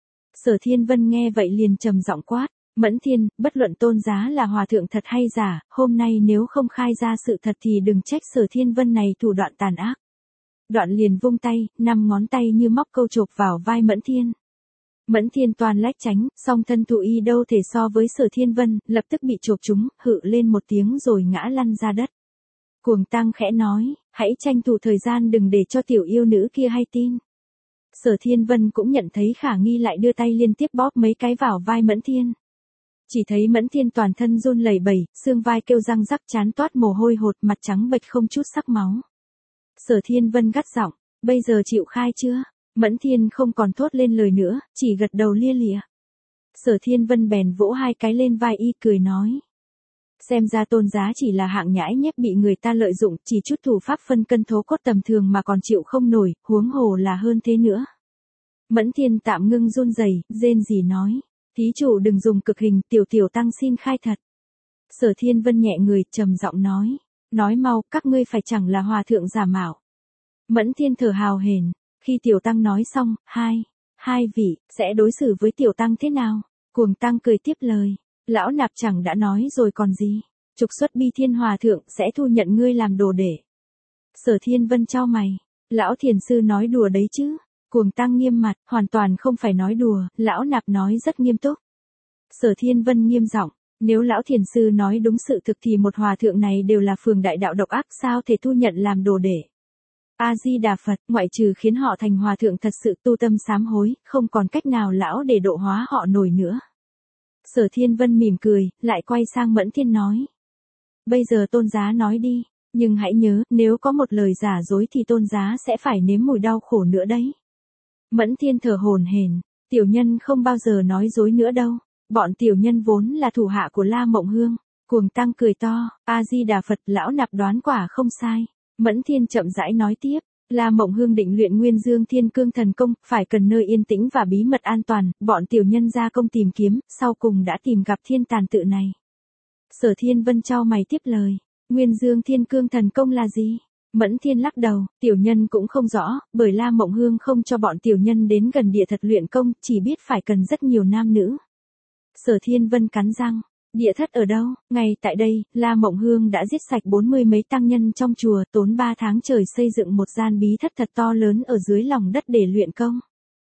[SPEAKER 1] Sở Thiên Vân nghe vậy liền trầm giọng quát, Mẫn Thiên, bất luận tôn giá là hòa thượng thật hay giả, hôm nay nếu không khai ra sự thật thì đừng trách Sở Thiên Vân này thủ đoạn tàn ác. Đoạn liền vung tay, năm ngón tay như móc câu chộp vào vai Mẫn Thiên. Mẫn Thiên toàn lách tránh, song thân thủ y đâu thể so với Sở Thiên Vân, lập tức bị chộp trúng, hự lên một tiếng rồi ngã lăn ra đất. Cuồng Tăng khẽ nói, hãy tranh thủ thời gian đừng để cho tiểu yêu nữ kia hay tin. Sở Thiên Vân cũng nhận thấy khả nghi lại đưa tay liên tiếp bóp mấy cái vào vai Mẫn Thiên. Chỉ thấy Mẫn Thiên toàn thân run lẩy bẩy, xương vai kêu răng rắc, chán toát mồ hôi hột, mặt trắng bệch không chút sắc máu. Sở Thiên Vân gắt giọng, bây giờ chịu khai chưa? Mẫn Thiên không còn thốt lên lời nữa, chỉ gật đầu lia lịa. Sở Thiên Vân bèn vỗ hai cái lên vai y cười nói. Xem ra tôn giá chỉ là hạng nhãi nhép bị người ta lợi dụng, chỉ chút thủ pháp phân cân thố cốt tầm thường mà còn chịu không nổi, huống hồ là hơn thế nữa. Mẫn Thiên tạm ngưng run rẩy, rên rỉ nói, thí chủ đừng dùng cực hình, tiểu tiểu tăng xin khai thật. Sở Thiên Vân nhẹ người, trầm giọng nói, nói mau, các ngươi phải chẳng là hòa thượng giả mạo. Mẫn Thiên thở hào hển, khi tiểu tăng nói xong, hai, hai vị, sẽ đối xử với tiểu tăng thế nào? Cuồng Tăng cười tiếp lời. Lão nạp chẳng đã nói rồi còn gì, trục xuất Bi Thiên Hòa thượng sẽ thu nhận ngươi làm đồ đệ. Sở Thiên Vân chau mày, lão thiền sư nói đùa đấy chứ? Cuồng Tăng nghiêm mặt, hoàn toàn không phải nói đùa, lão nạp nói rất nghiêm túc. Sở Thiên Vân nghiêm giọng, nếu lão thiền sư nói đúng sự thực thì một hòa thượng này đều là phường đại đạo độc ác, sao thể thu nhận làm đồ đệ. A Di Đà Phật, ngoại trừ khiến họ thành hòa thượng thật sự tu tâm sám hối, không còn cách nào lão để độ hóa họ nổi nữa. Sở Thiên Vân mỉm cười, lại quay sang Mẫn Thiên nói. Bây giờ tôn giá nói đi, nhưng hãy nhớ, nếu có một lời giả dối thì tôn giá sẽ phải nếm mùi đau khổ nữa đấy. Mẫn Thiên thở hổn hển, tiểu nhân không bao giờ nói dối nữa đâu, bọn tiểu nhân vốn là thủ hạ của La Mộng Hương. Cuồng Tăng cười to, A Di Đà Phật, lão nạp đoán quả không sai. Mẫn Thiên chậm rãi nói tiếp. La Mộng Hương định luyện Nguyên Dương Thiên Cương Thần Công, phải cần nơi yên tĩnh và bí mật an toàn, bọn tiểu nhân ra công tìm kiếm, sau cùng đã tìm gặp thiên tàn tự này. Sở Thiên Vân chau mày tiếp lời, Nguyên Dương Thiên Cương Thần Công là gì? Mẫn Thiên lắc đầu, tiểu nhân cũng không rõ, bởi La Mộng Hương không cho bọn tiểu nhân đến gần địa thật luyện công, chỉ biết phải cần rất nhiều nam nữ. Sở Thiên Vân cắn răng. Địa thất ở đâu? Ngay tại đây, La Mộng Hương đã giết sạch bốn mươi mấy tăng nhân trong chùa, tốn ba tháng trời xây dựng một gian bí thất thật to lớn ở dưới lòng đất để luyện công.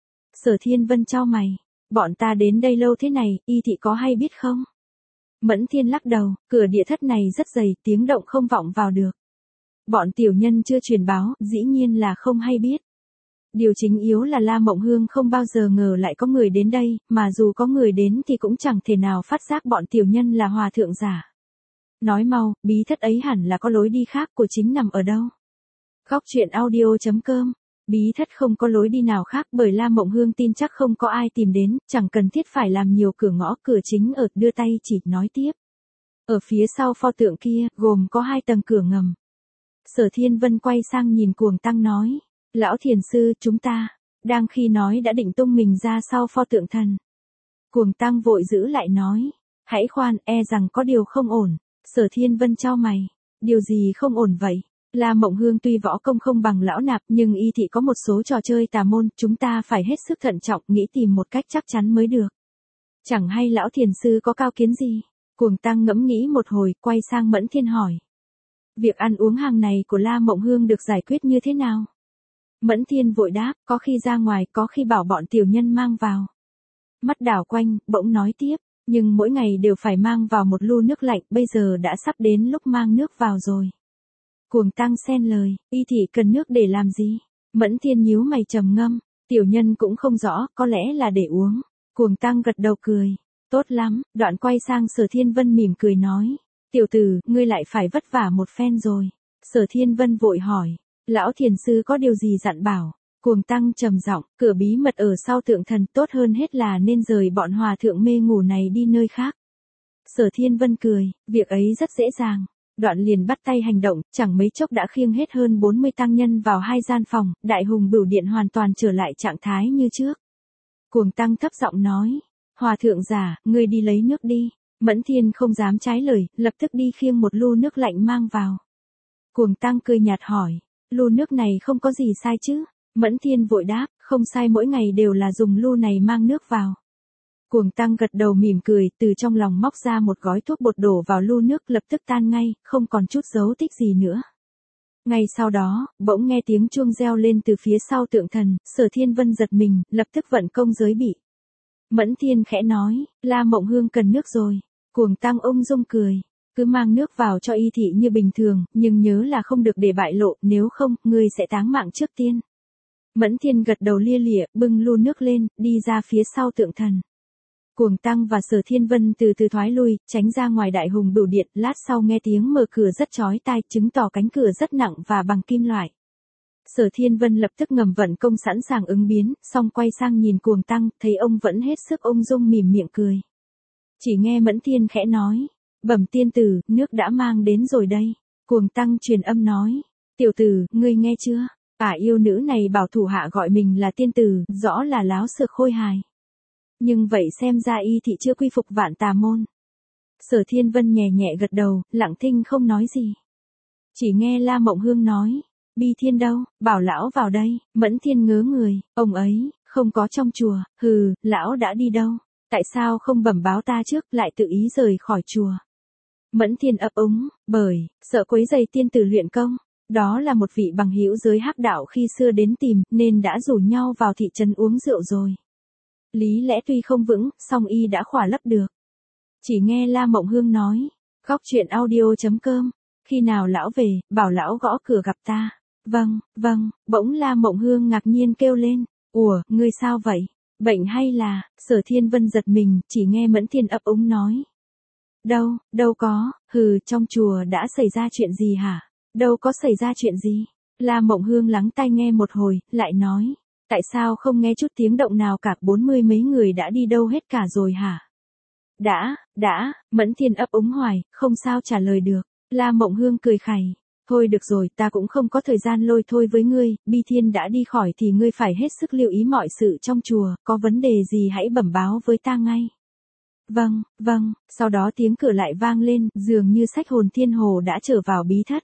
[SPEAKER 1] Sở Thiên Vân chau mày, bọn ta đến đây lâu thế này, y thị có hay biết không? Mẫn Thiên lắc đầu, cửa địa thất này rất dày, tiếng động không vọng vào được. Bọn tiểu nhân chưa truyền báo, dĩ nhiên là không hay biết. Điều chính yếu là La Mộng Hương không bao giờ ngờ lại có người đến đây, mà dù có người đến thì cũng chẳng thể nào phát giác bọn tiểu nhân là hòa thượng giả. Nói mau, bí thất ấy hẳn là có lối đi khác, của chính nằm ở đâu? Khóc chuyện audio chấm com. Bí thất không có lối đi nào khác, bởi La Mộng Hương tin chắc không có ai tìm đến, chẳng cần thiết phải làm nhiều cửa ngõ, cửa chính ở, đưa tay chỉ nói tiếp. Ở phía sau pho tượng kia, gồm có hai tầng cửa ngầm. Sở Thiên Vân quay sang nhìn Cuồng Tăng nói, lão thiền sư chúng ta, đang khi nói đã định tung mình ra sau pho tượng thần. Cuồng Tăng vội giữ lại nói, hãy khoan, e rằng có điều không ổn. Sở Thiên Vân chau mày, điều gì không ổn vậy? La Mộng Hương tuy võ công không bằng lão nạp nhưng y thị có một số trò chơi tà môn, chúng ta phải hết sức thận trọng, nghĩ tìm một cách chắc chắn mới được. Chẳng hay lão thiền sư có cao kiến gì? Cuồng Tăng ngẫm nghĩ một hồi, quay sang Mẫn Thiên hỏi. Việc ăn uống hàng này của La Mộng Hương được giải quyết như thế nào? Mẫn Thiên vội đáp, có khi ra ngoài, có khi bảo bọn tiểu nhân mang vào. Mắt đảo quanh, bỗng nói tiếp, nhưng mỗi ngày đều phải mang vào một lu nước lạnh, bây giờ đã sắp đến lúc mang nước vào rồi. Cuồng Tăng xen lời, y thị cần nước để làm gì? Mẫn Thiên nhíu mày trầm ngâm, tiểu nhân cũng không rõ, có lẽ là để uống. Cuồng Tăng gật đầu cười, tốt lắm, đoạn quay sang Sở Thiên Vân mỉm cười nói, tiểu tử, ngươi lại phải vất vả một phen rồi. Sở Thiên Vân vội hỏi, lão thiền sư có điều gì dặn bảo? Cuồng Tăng trầm giọng, cửa bí mật ở sau tượng thần, tốt hơn hết là nên rời bọn hòa thượng mê ngủ này đi nơi khác. Sở Thiên Vân cười, việc ấy rất dễ dàng. Đoạn liền bắt tay hành động, chẳng mấy chốc đã khiêng hết hơn bốn mươi tăng nhân vào hai gian phòng, Đại Hùng Bửu Điện hoàn toàn trở lại trạng thái như trước. Cuồng Tăng thấp giọng nói, hòa thượng già, ngươi đi lấy nước đi. Mẫn Thiên không dám trái lời, lập tức đi khiêng một lu nước lạnh mang vào. Cuồng Tăng cười nhạt hỏi, lu nước này không có gì sai chứ? Mẫn Thiên vội đáp, không sai, mỗi ngày đều là dùng lu này mang nước vào. Cuồng Tăng gật đầu mỉm cười, từ trong lòng móc ra một gói thuốc bột đổ vào lu nước, lập tức tan ngay, không còn chút dấu tích gì nữa. Ngay sau đó, bỗng nghe tiếng chuông reo lên từ phía sau tượng thần, Sở Thiên Vân giật mình, lập tức vận công giới bị. Mẫn Thiên khẽ nói, La Mộng Hương cần nước rồi. Cuồng Tăng ung dung cười, cứ mang nước vào cho y thị như bình thường, nhưng nhớ là không được để bại lộ, nếu không, ngươi sẽ táng mạng trước tiên. Mẫn Thiên gật đầu lia lịa, bưng lu nước lên, đi ra phía sau tượng thần. Cuồng Tăng và Sở Thiên Vân từ từ thoái lui, tránh ra ngoài Đại Hùng Bửu Điện, lát sau nghe tiếng mở cửa rất chói tai, chứng tỏ cánh cửa rất nặng và bằng kim loại. Sở Thiên Vân lập tức ngầm vận công sẵn sàng ứng biến, xong quay sang nhìn Cuồng Tăng, thấy ông vẫn hết sức ung dung mỉm miệng cười. Chỉ nghe Mẫn Thiên khẽ nói, bẩm tiên tử, nước đã mang đến rồi đây. Cuồng Tăng truyền âm nói, tiểu tử, ngươi nghe chưa? Ả yêu nữ này bảo thủ hạ gọi mình là tiên tử, rõ là láo xược khôi hài. Nhưng vậy xem ra y thị chưa quy phục vạn tà môn. Sở Thiên Vân nhẹ nhẹ gật đầu, lặng thinh không nói gì. Chỉ nghe La Mộng Hương nói, Bi Thiên đâu, bảo lão vào đây. Mẫn Thiên ngớ người, ông ấy, không có trong chùa. Hừ, lão đã đi đâu? Tại sao không bẩm báo ta trước, lại tự ý rời khỏi chùa? Mẫn Thiên ấp úng, bởi, sợ quấy rầy tiên tử luyện công. Đó là một vị bằng hữu giới hắc đạo khi xưa đến tìm, nên đã rủ nhau vào thị trấn uống rượu rồi. Lý lẽ tuy không vững, song y đã khỏa lấp được. Chỉ nghe La Mộng Hương nói, góc truyện audio chấm com, khi nào lão về, bảo lão gõ cửa gặp ta. Vâng, vâng, bỗng La Mộng Hương ngạc nhiên kêu lên, ủa, ngươi sao vậy? Bệnh hay là? Sở Thiên Vân giật mình, chỉ nghe Mẫn Thiên ấp úng nói. Đâu, đâu có, hừ, trong chùa đã xảy ra chuyện gì hả? Đâu có xảy ra chuyện gì? La Mộng Hương lắng tai nghe một hồi, lại nói. Tại sao không nghe chút tiếng động nào cả, bốn mươi mấy người đã đi đâu hết cả rồi hả? Đã, đã, Mẫn Thiên ấp úng hoài, không sao trả lời được. La Mộng Hương cười khẩy. Thôi được rồi, ta cũng không có thời gian lôi thôi với ngươi, Bi Thiên đã đi khỏi thì ngươi phải hết sức lưu ý mọi sự trong chùa, có vấn đề gì hãy bẩm báo với ta ngay. Vâng, vâng, sau đó tiếng cửa lại vang lên, dường như sách hồn thiên hồ đã trở vào bí thất.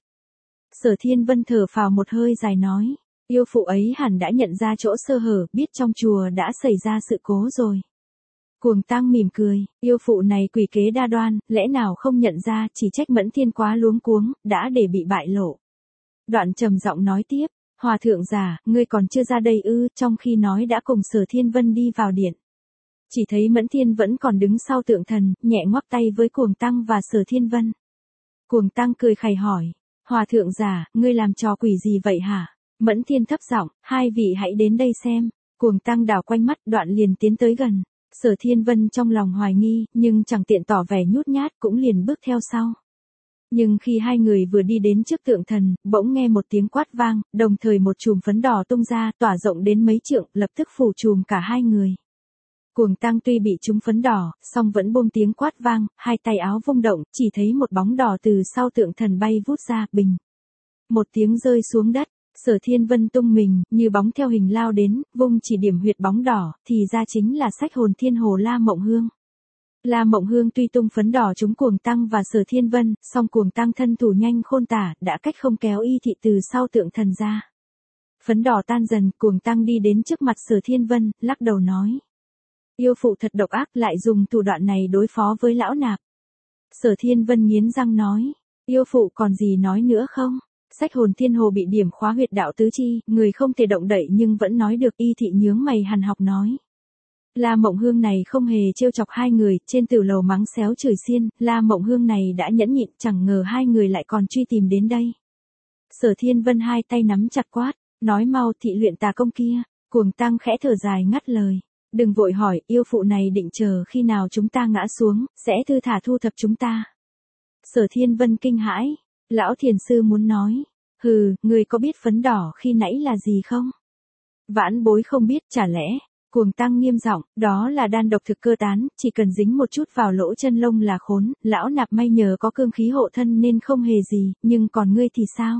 [SPEAKER 1] Sở Thiên Vân thở phào một hơi dài nói. Yêu phụ ấy hẳn đã nhận ra chỗ sơ hở, biết trong chùa đã xảy ra sự cố rồi. Cuồng Tăng mỉm cười, yêu phụ này quỷ kế đa đoan, lẽ nào không nhận ra, chỉ trách Mẫn Thiên quá luống cuống, đã để bị bại lộ. Đoạn trầm giọng nói tiếp, hòa thượng già, ngươi còn chưa ra đây ư? Trong khi nói đã cùng Sở Thiên Vân đi vào điện. Chỉ thấy Mẫn Thiên vẫn còn đứng sau tượng thần, nhẹ ngoắc tay với Cuồng Tăng và Sở Thiên Vân. Cuồng Tăng cười khẩy hỏi, hòa thượng già, ngươi làm trò quỷ gì vậy hả? Mẫn Thiên thấp giọng, hai vị hãy đến đây xem. Cuồng Tăng đảo quanh mắt, đoạn liền tiến tới gần. Sở Thiên Vân trong lòng hoài nghi, nhưng chẳng tiện tỏ vẻ nhút nhát, cũng liền bước theo sau. Nhưng khi hai người vừa đi đến trước tượng thần, bỗng nghe một tiếng quát vang, đồng thời một chùm phấn đỏ tung ra, tỏa rộng đến mấy trượng, lập tức phủ trùm cả hai người. Cuồng Tăng tuy bị trúng phấn đỏ, song vẫn buông tiếng quát vang, hai tay áo vung động, chỉ thấy một bóng đỏ từ sau tượng thần bay vút ra, bình. Một tiếng rơi xuống đất, Sở Thiên Vân tung mình, như bóng theo hình lao đến, vung chỉ điểm huyệt bóng đỏ, thì ra chính là sách hồn thiên hồ La Mộng Hương. La Mộng Hương tuy tung phấn đỏ trúng Cuồng Tăng và Sở Thiên Vân, song Cuồng Tăng thân thủ nhanh khôn tả, đã cách không kéo y thị từ sau tượng thần ra. Phấn đỏ tan dần, Cuồng Tăng đi đến trước mặt Sở Thiên Vân, lắc đầu nói. Yêu phụ thật độc ác, lại dùng thủ đoạn này đối phó với lão nạp. Sở Thiên Vân nghiến răng nói. Yêu phụ còn gì nói nữa không? Sách hồn thiên hồ bị điểm khóa huyệt đạo tứ chi, người không thể động đậy nhưng vẫn nói được. Y thị nhướng mày hằn học nói. La Mộng Hương này không hề trêu chọc hai người, trên tử lầu mắng xéo chửi xiên, La Mộng Hương này đã nhẫn nhịn, chẳng ngờ hai người lại còn truy tìm đến đây. Sở Thiên Vân hai tay nắm chặt quát, nói mau thị luyện tà công kia. Cuồng Tăng khẽ thở dài ngắt lời. Đừng vội hỏi, yêu phụ này định chờ khi nào chúng ta ngã xuống, sẽ thư thả thu thập chúng ta. Sở Thiên Vân kinh hãi. Lão thiền sư muốn nói. Hừ, người có biết phấn đỏ khi nãy là gì không? Vãn bối không biết, chả lẽ. Cuồng Tăng nghiêm giọng, đó là đan độc thực cơ tán, chỉ cần dính một chút vào lỗ chân lông là khốn. Lão nạp may nhờ có cương khí hộ thân nên không hề gì, nhưng còn ngươi thì sao?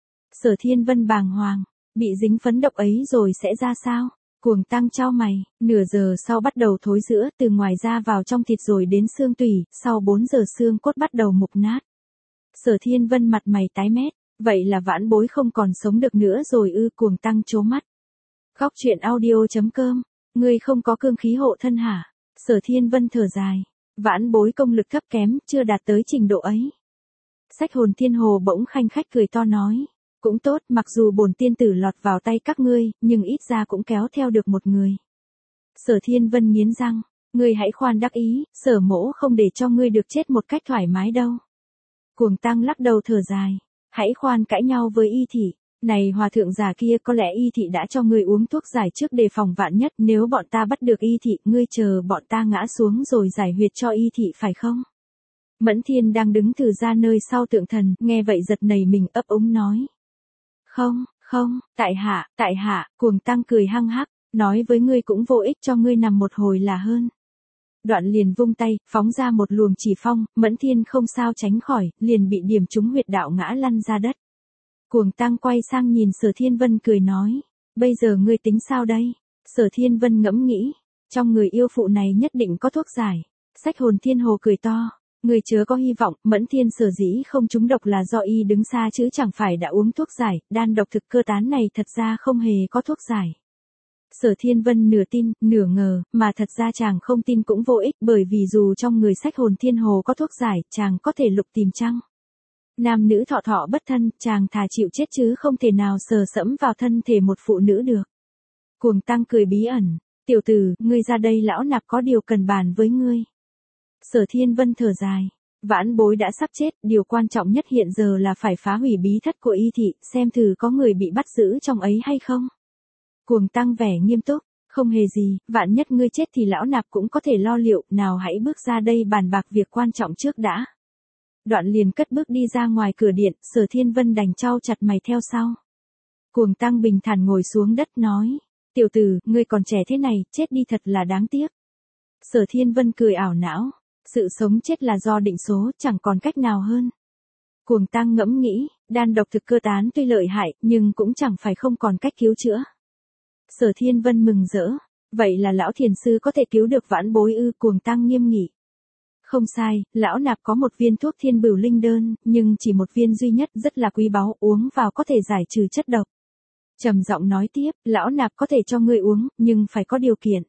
[SPEAKER 1] Sở Thiên Vân bàng hoàng, bị dính phấn độc ấy rồi sẽ ra sao? Cuồng Tăng chau mày, nửa giờ sau bắt đầu thối rữa, từ ngoài ra vào trong thịt rồi đến xương tủy, sau bốn giờ xương cốt bắt đầu mục nát. Sở Thiên Vân mặt mày tái mét, vậy là vãn bối không còn sống được nữa rồi ư? Cuồng Tăng trố mắt. Khóc chuyện audio chấm com, ngươi không có cương khí hộ thân hả? Sở Thiên Vân thở dài, vãn bối công lực thấp kém, chưa đạt tới trình độ ấy. Sách hồn thiên hồ bỗng khanh khách cười to nói. Cũng tốt, mặc dù bổn tiên tử lọt vào tay các ngươi, nhưng ít ra cũng kéo theo được một người. Sở Thiên Vân nghiến răng, ngươi hãy khoan đắc ý, Sở mỗ không để cho ngươi được chết một cách thoải mái đâu. Cuồng Tăng lắc đầu thở dài, hãy khoan cãi nhau với y thị. Này hòa thượng già kia, có lẽ y thị đã cho ngươi uống thuốc giải trước đề phòng vạn nhất, nếu bọn ta bắt được y thị, ngươi chờ bọn ta ngã xuống rồi giải huyệt cho y thị phải không? Mẫn Thiên đang đứng từ ra nơi sau tượng thần, nghe vậy giật nảy mình ấp úng nói. Không, không, tại hạ, tại hạ. Cuồng Tăng cười hăng hắc, nói với ngươi cũng vô ích, cho ngươi nằm một hồi là hơn. Đoạn liền vung tay, phóng ra một luồng chỉ phong, Mẫn Thiên không sao tránh khỏi, liền bị điểm trúng huyệt đạo ngã lăn ra đất. Cuồng Tăng quay sang nhìn Sở Thiên Vân cười nói, bây giờ ngươi tính sao đây? Sở Thiên Vân ngẫm nghĩ, trong người yêu phụ này nhất định có thuốc giải. Sách hồn thiên hồ cười to. Người chớ có hy vọng, Mẫn Thiên sở dĩ không trúng độc là do y đứng xa chứ chẳng phải đã uống thuốc giải, đan độc thực cơ tán này thật ra không hề có thuốc giải. Sở Thiên Vân nửa tin, nửa ngờ, mà thật ra chàng không tin cũng vô ích, bởi vì dù trong người sách hồn thiên hồ có thuốc giải, chàng có thể lục tìm chăng? Nam nữ thọ thọ bất thân, chàng thà chịu chết chứ không thể nào sờ sẫm vào thân thể một phụ nữ được. Cuồng Tăng cười bí ẩn, tiểu tử, ngươi ra đây lão nạp có điều cần bàn với ngươi. Sở Thiên Vân thở dài, vãn bối đã sắp chết, điều quan trọng nhất hiện giờ là phải phá hủy bí thất của y thị, xem thử có người bị bắt giữ trong ấy hay không. Cuồng Tăng vẻ nghiêm túc, không hề gì, vạn nhất ngươi chết thì lão nạp cũng có thể lo liệu, nào hãy bước ra đây bàn bạc việc quan trọng trước đã. Đoạn liền cất bước đi ra ngoài cửa điện, Sở Thiên Vân đành trao chặt mày theo sau. Cuồng Tăng bình thản ngồi xuống đất nói, tiểu tử, ngươi còn trẻ thế này, chết đi thật là đáng tiếc. Sở Thiên Vân cười ảo não. Sự sống chết là do định số, chẳng còn cách nào hơn. Cuồng Tăng ngẫm nghĩ, đan độc thực cơ tán tuy lợi hại, nhưng cũng chẳng phải không còn cách cứu chữa. Sở Thiên Vân mừng rỡ, vậy là lão thiền sư có thể cứu được vãn bối ư? Cuồng Tăng nghiêm nghị. Không sai, lão nạp có một viên thuốc thiên bửu linh đơn, nhưng chỉ một viên duy nhất, rất là quý báu, uống vào có thể giải trừ chất độc. Trầm giọng nói tiếp, lão nạp có thể cho ngươi uống, nhưng phải có điều kiện.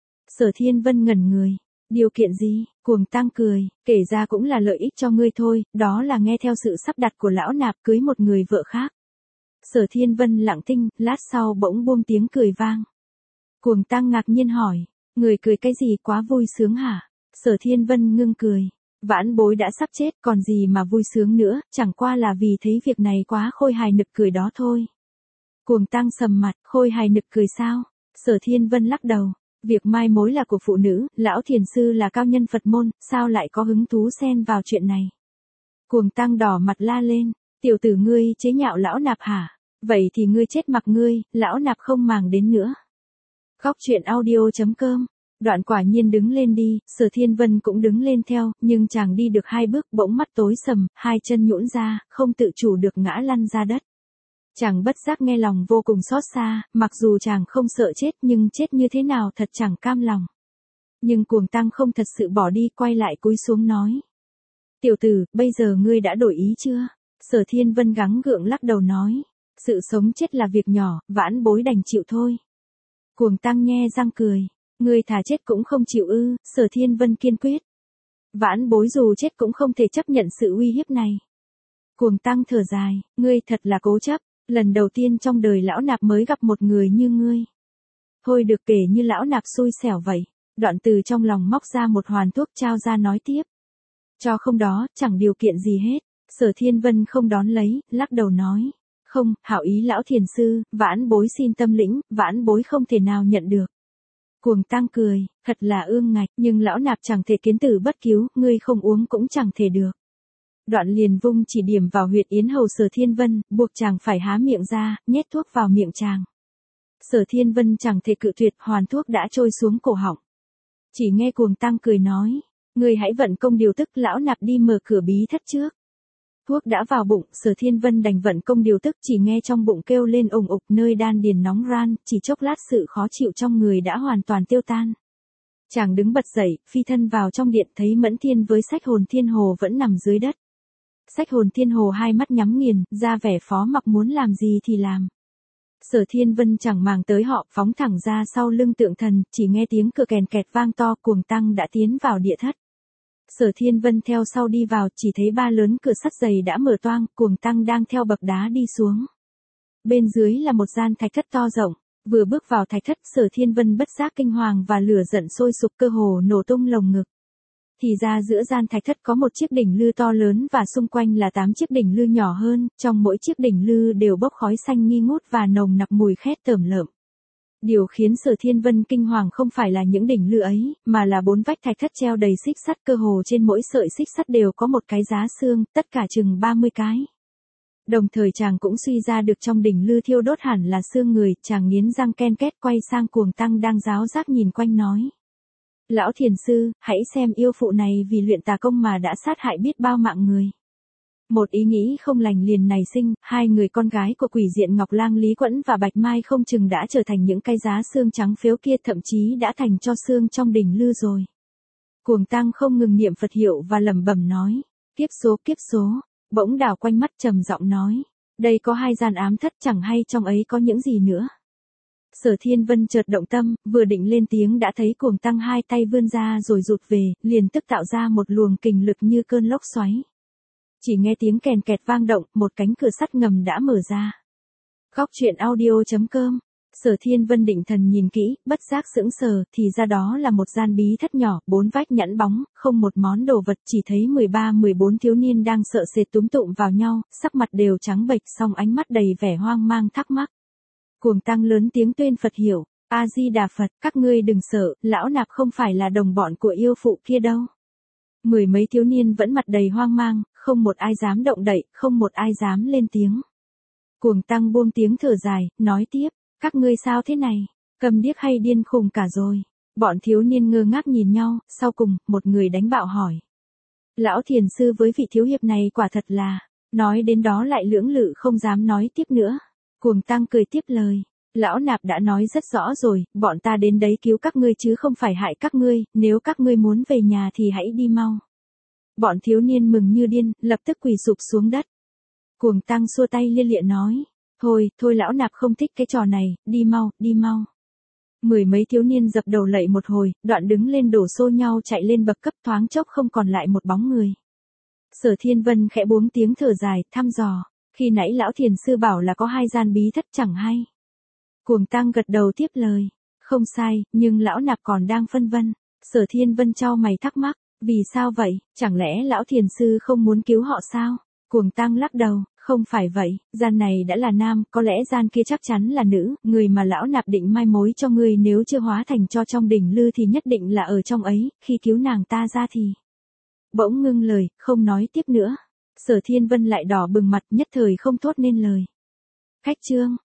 [SPEAKER 1] Sở Thiên Vân ngẩn người. Điều kiện gì? Cuồng Tăng cười, kể ra cũng là lợi ích cho ngươi thôi, đó là nghe theo sự sắp đặt của lão nạp cưới một người vợ khác. Sở Thiên Vân lặng thinh, lát sau bỗng buông tiếng cười vang. Cuồng Tăng ngạc nhiên hỏi, người cười cái gì quá vui sướng hả? Sở Thiên Vân ngưng cười, vãn bối đã sắp chết còn gì mà vui sướng nữa, chẳng qua là vì thấy việc này quá khôi hài nực cười đó thôi. Cuồng Tăng sầm mặt, khôi hài nực cười sao? Sở Thiên Vân lắc đầu. Việc mai mối là của phụ nữ, lão thiền sư là cao nhân Phật môn, sao lại có hứng thú xen vào chuyện này? Cuồng Tăng đỏ mặt la lên, tiểu tử ngươi chế nhạo lão nạp hả? Vậy thì ngươi chết mặc ngươi, lão nạp không màng đến nữa. Khóc chuyện audio chấm com Đoạn quả nhiên đứng lên đi, Sở Thiên Vân cũng đứng lên theo, nhưng chàng đi được hai bước bỗng mắt tối sầm, hai chân nhũn ra, không tự chủ được ngã lăn ra đất. Chàng bất giác nghe lòng vô cùng xót xa, mặc dù chàng không sợ chết nhưng chết như thế nào thật chẳng cam lòng. Nhưng Cuồng Tăng không thật sự bỏ đi, quay lại cúi xuống nói. Tiểu tử, bây giờ ngươi đã đổi ý chưa? Sở Thiên Vân gắng gượng lắc đầu nói. Sự sống chết là việc nhỏ, vãn bối đành chịu thôi. Cuồng Tăng nhe răng cười. Ngươi thà chết cũng không chịu ư? Sở Thiên Vân kiên quyết. Vãn bối dù chết cũng không thể chấp nhận sự uy hiếp này. Cuồng Tăng thở dài, ngươi thật là cố chấp, lần đầu tiên trong đời lão nạp mới gặp một người như ngươi. Thôi được, kể như lão nạp xui xẻo vậy. Đoạn từ trong lòng móc ra một hoàn thuốc trao ra nói tiếp. Cho không đó, chẳng điều kiện gì hết. Sở Thiên Vân không đón lấy, lắc đầu nói. Không, hảo ý lão thiền sư, vãn bối xin tâm lĩnh, vãn bối không thể nào nhận được. Cuồng Tăng cười, thật là ương ngạch, nhưng lão nạp chẳng thể kiến tử bất cứu, ngươi không uống cũng chẳng thể được. Đoạn liền vung chỉ điểm vào huyệt yến hầu Sở Thiên Vân, buộc chàng phải há miệng ra, nhét thuốc vào miệng chàng. Sở Thiên Vân chẳng thể cự tuyệt, hoàn thuốc đã trôi xuống cổ họng. Chỉ nghe Cuồng Tăng cười nói, ngươi hãy vận công điều tức, lão nạp đi mở cửa bí thất trước. Thuốc đã vào bụng, Sở Thiên Vân đành vận công điều tức, chỉ nghe trong bụng kêu lên ùng ục, nơi đan điền nóng ran, chỉ chốc lát sự khó chịu trong người đã hoàn toàn tiêu tan. Chàng đứng bật dậy, phi thân vào trong điện, thấy Mẫn Thiên với Sách Hồn Thiên Hồ vẫn nằm dưới đất. Sách Hồn Thiên Hồ hai mắt nhắm nghiền, ra vẻ phó mặc muốn làm gì thì làm. Sở Thiên Vân chẳng màng tới họ, phóng thẳng ra sau lưng tượng thần, chỉ nghe tiếng cửa kèn kẹt vang to, Cuồng Tăng đã tiến vào địa thất. Sở Thiên Vân theo sau đi vào, chỉ thấy ba lớn cửa sắt dày đã mở toang, Cuồng Tăng đang theo bậc đá đi xuống. Bên dưới là một gian thạch thất to rộng, vừa bước vào thạch thất, Sở Thiên Vân bất giác kinh hoàng và lửa giận sôi sục, cơ hồ nổ tung lồng ngực. Thì ra giữa gian thạch thất có một chiếc đỉnh lư to lớn và xung quanh là tám chiếc đỉnh lư nhỏ hơn, trong mỗi chiếc đỉnh lư đều bốc khói xanh nghi ngút và nồng nặc mùi khét tởm lợm. Điều khiến Sở Thiên Vân kinh hoàng không phải là những đỉnh lư ấy, mà là bốn vách thạch thất treo đầy xích sắt, cơ hồ trên mỗi sợi xích sắt đều có một cái giá xương, tất cả chừng ba mươi cái. Đồng thời chàng cũng suy ra được trong đỉnh lư thiêu đốt hẳn là xương người, chàng nghiến răng ken két quay sang Cuồng Tăng đang ráo rác nhìn quanh nói. Lão thiền sư, hãy xem yêu phụ này vì luyện tà công mà đã sát hại biết bao mạng người. Một ý nghĩ không lành liền nảy sinh, hai người con gái của quỷ diện Ngọc Lang Lý Quẫn và Bạch Mai không chừng đã trở thành những cái giá xương trắng phếu kia, thậm chí đã thành cho xương trong đỉnh lư rồi. Cuồng Tăng không ngừng niệm Phật hiệu và lẩm bẩm nói, kiếp số kiếp số, bỗng đảo quanh mắt trầm giọng nói, đây có hai gian ám thất, chẳng hay trong ấy có những gì nữa. Sở Thiên Vân chợt động tâm, vừa định lên tiếng đã thấy Cuồng Tăng hai tay vươn ra rồi rụt về, liền tức tạo ra một luồng kình lực như cơn lốc xoáy. Chỉ nghe tiếng kèn kẹt vang động, một cánh cửa sắt ngầm đã mở ra. Góc truyện audio chấm com. Sở Thiên Vân định thần nhìn kỹ, bất giác sững sờ, thì ra đó là một gian bí thất nhỏ, bốn vách nhẵn bóng, không một món đồ vật, chỉ thấy mười ba mười bốn thiếu niên đang sợ sệt túm tụm vào nhau, sắc mặt đều trắng bệch, song ánh mắt đầy vẻ hoang mang thắc mắc. Cuồng Tăng lớn tiếng tuyên Phật hiệu, A Di Đà Phật, các ngươi đừng sợ, lão nạp không phải là đồng bọn của yêu phụ kia đâu. Mười mấy thiếu niên vẫn mặt đầy hoang mang, không một ai dám động đậy, không một ai dám lên tiếng. Cuồng Tăng buông tiếng thở dài, nói tiếp, các ngươi sao thế này, cầm điếc hay điên khùng cả rồi. Bọn thiếu niên ngơ ngác nhìn nhau, sau cùng, một người đánh bạo hỏi. Lão thiền sư với vị thiếu hiệp này quả thật là, nói đến đó lại lưỡng lự không dám nói tiếp nữa. Cuồng Tăng cười tiếp lời, lão nạp đã nói rất rõ rồi, bọn ta đến đấy cứu các ngươi chứ không phải hại các ngươi, nếu các ngươi muốn về nhà thì hãy đi mau. Bọn thiếu niên mừng như điên, lập tức quỳ sụp xuống đất. Cuồng Tăng xua tay lia lịa nói, thôi, thôi lão nạp không thích cái trò này, đi mau, đi mau. Mười mấy thiếu niên dập đầu lạy một hồi, đoạn đứng lên đổ xô nhau chạy lên bậc cấp, thoáng chốc không còn lại một bóng người. Sở Thiên Vân khẽ buông tiếng thở dài, thăm dò, khi nãy lão thiền sư bảo là có hai gian bí thất chẳng hay. Cuồng Tăng gật đầu tiếp lời, không sai, nhưng lão nạp còn đang phân vân. Sở Thiên Vân chau mày thắc mắc, vì sao vậy, chẳng lẽ lão thiền sư không muốn cứu họ sao? Cuồng Tăng lắc đầu, không phải vậy, gian này đã là nam, có lẽ gian kia chắc chắn là nữ, người mà lão nạp định mai mối cho ngươi nếu chưa hóa thành cho trong đỉnh lư thì nhất định là ở trong ấy, khi cứu nàng ta ra thì. Bỗng ngưng lời, không nói tiếp nữa. Sở Thiên Vân lại đỏ bừng mặt, nhất thời không thốt nên lời. Cách chương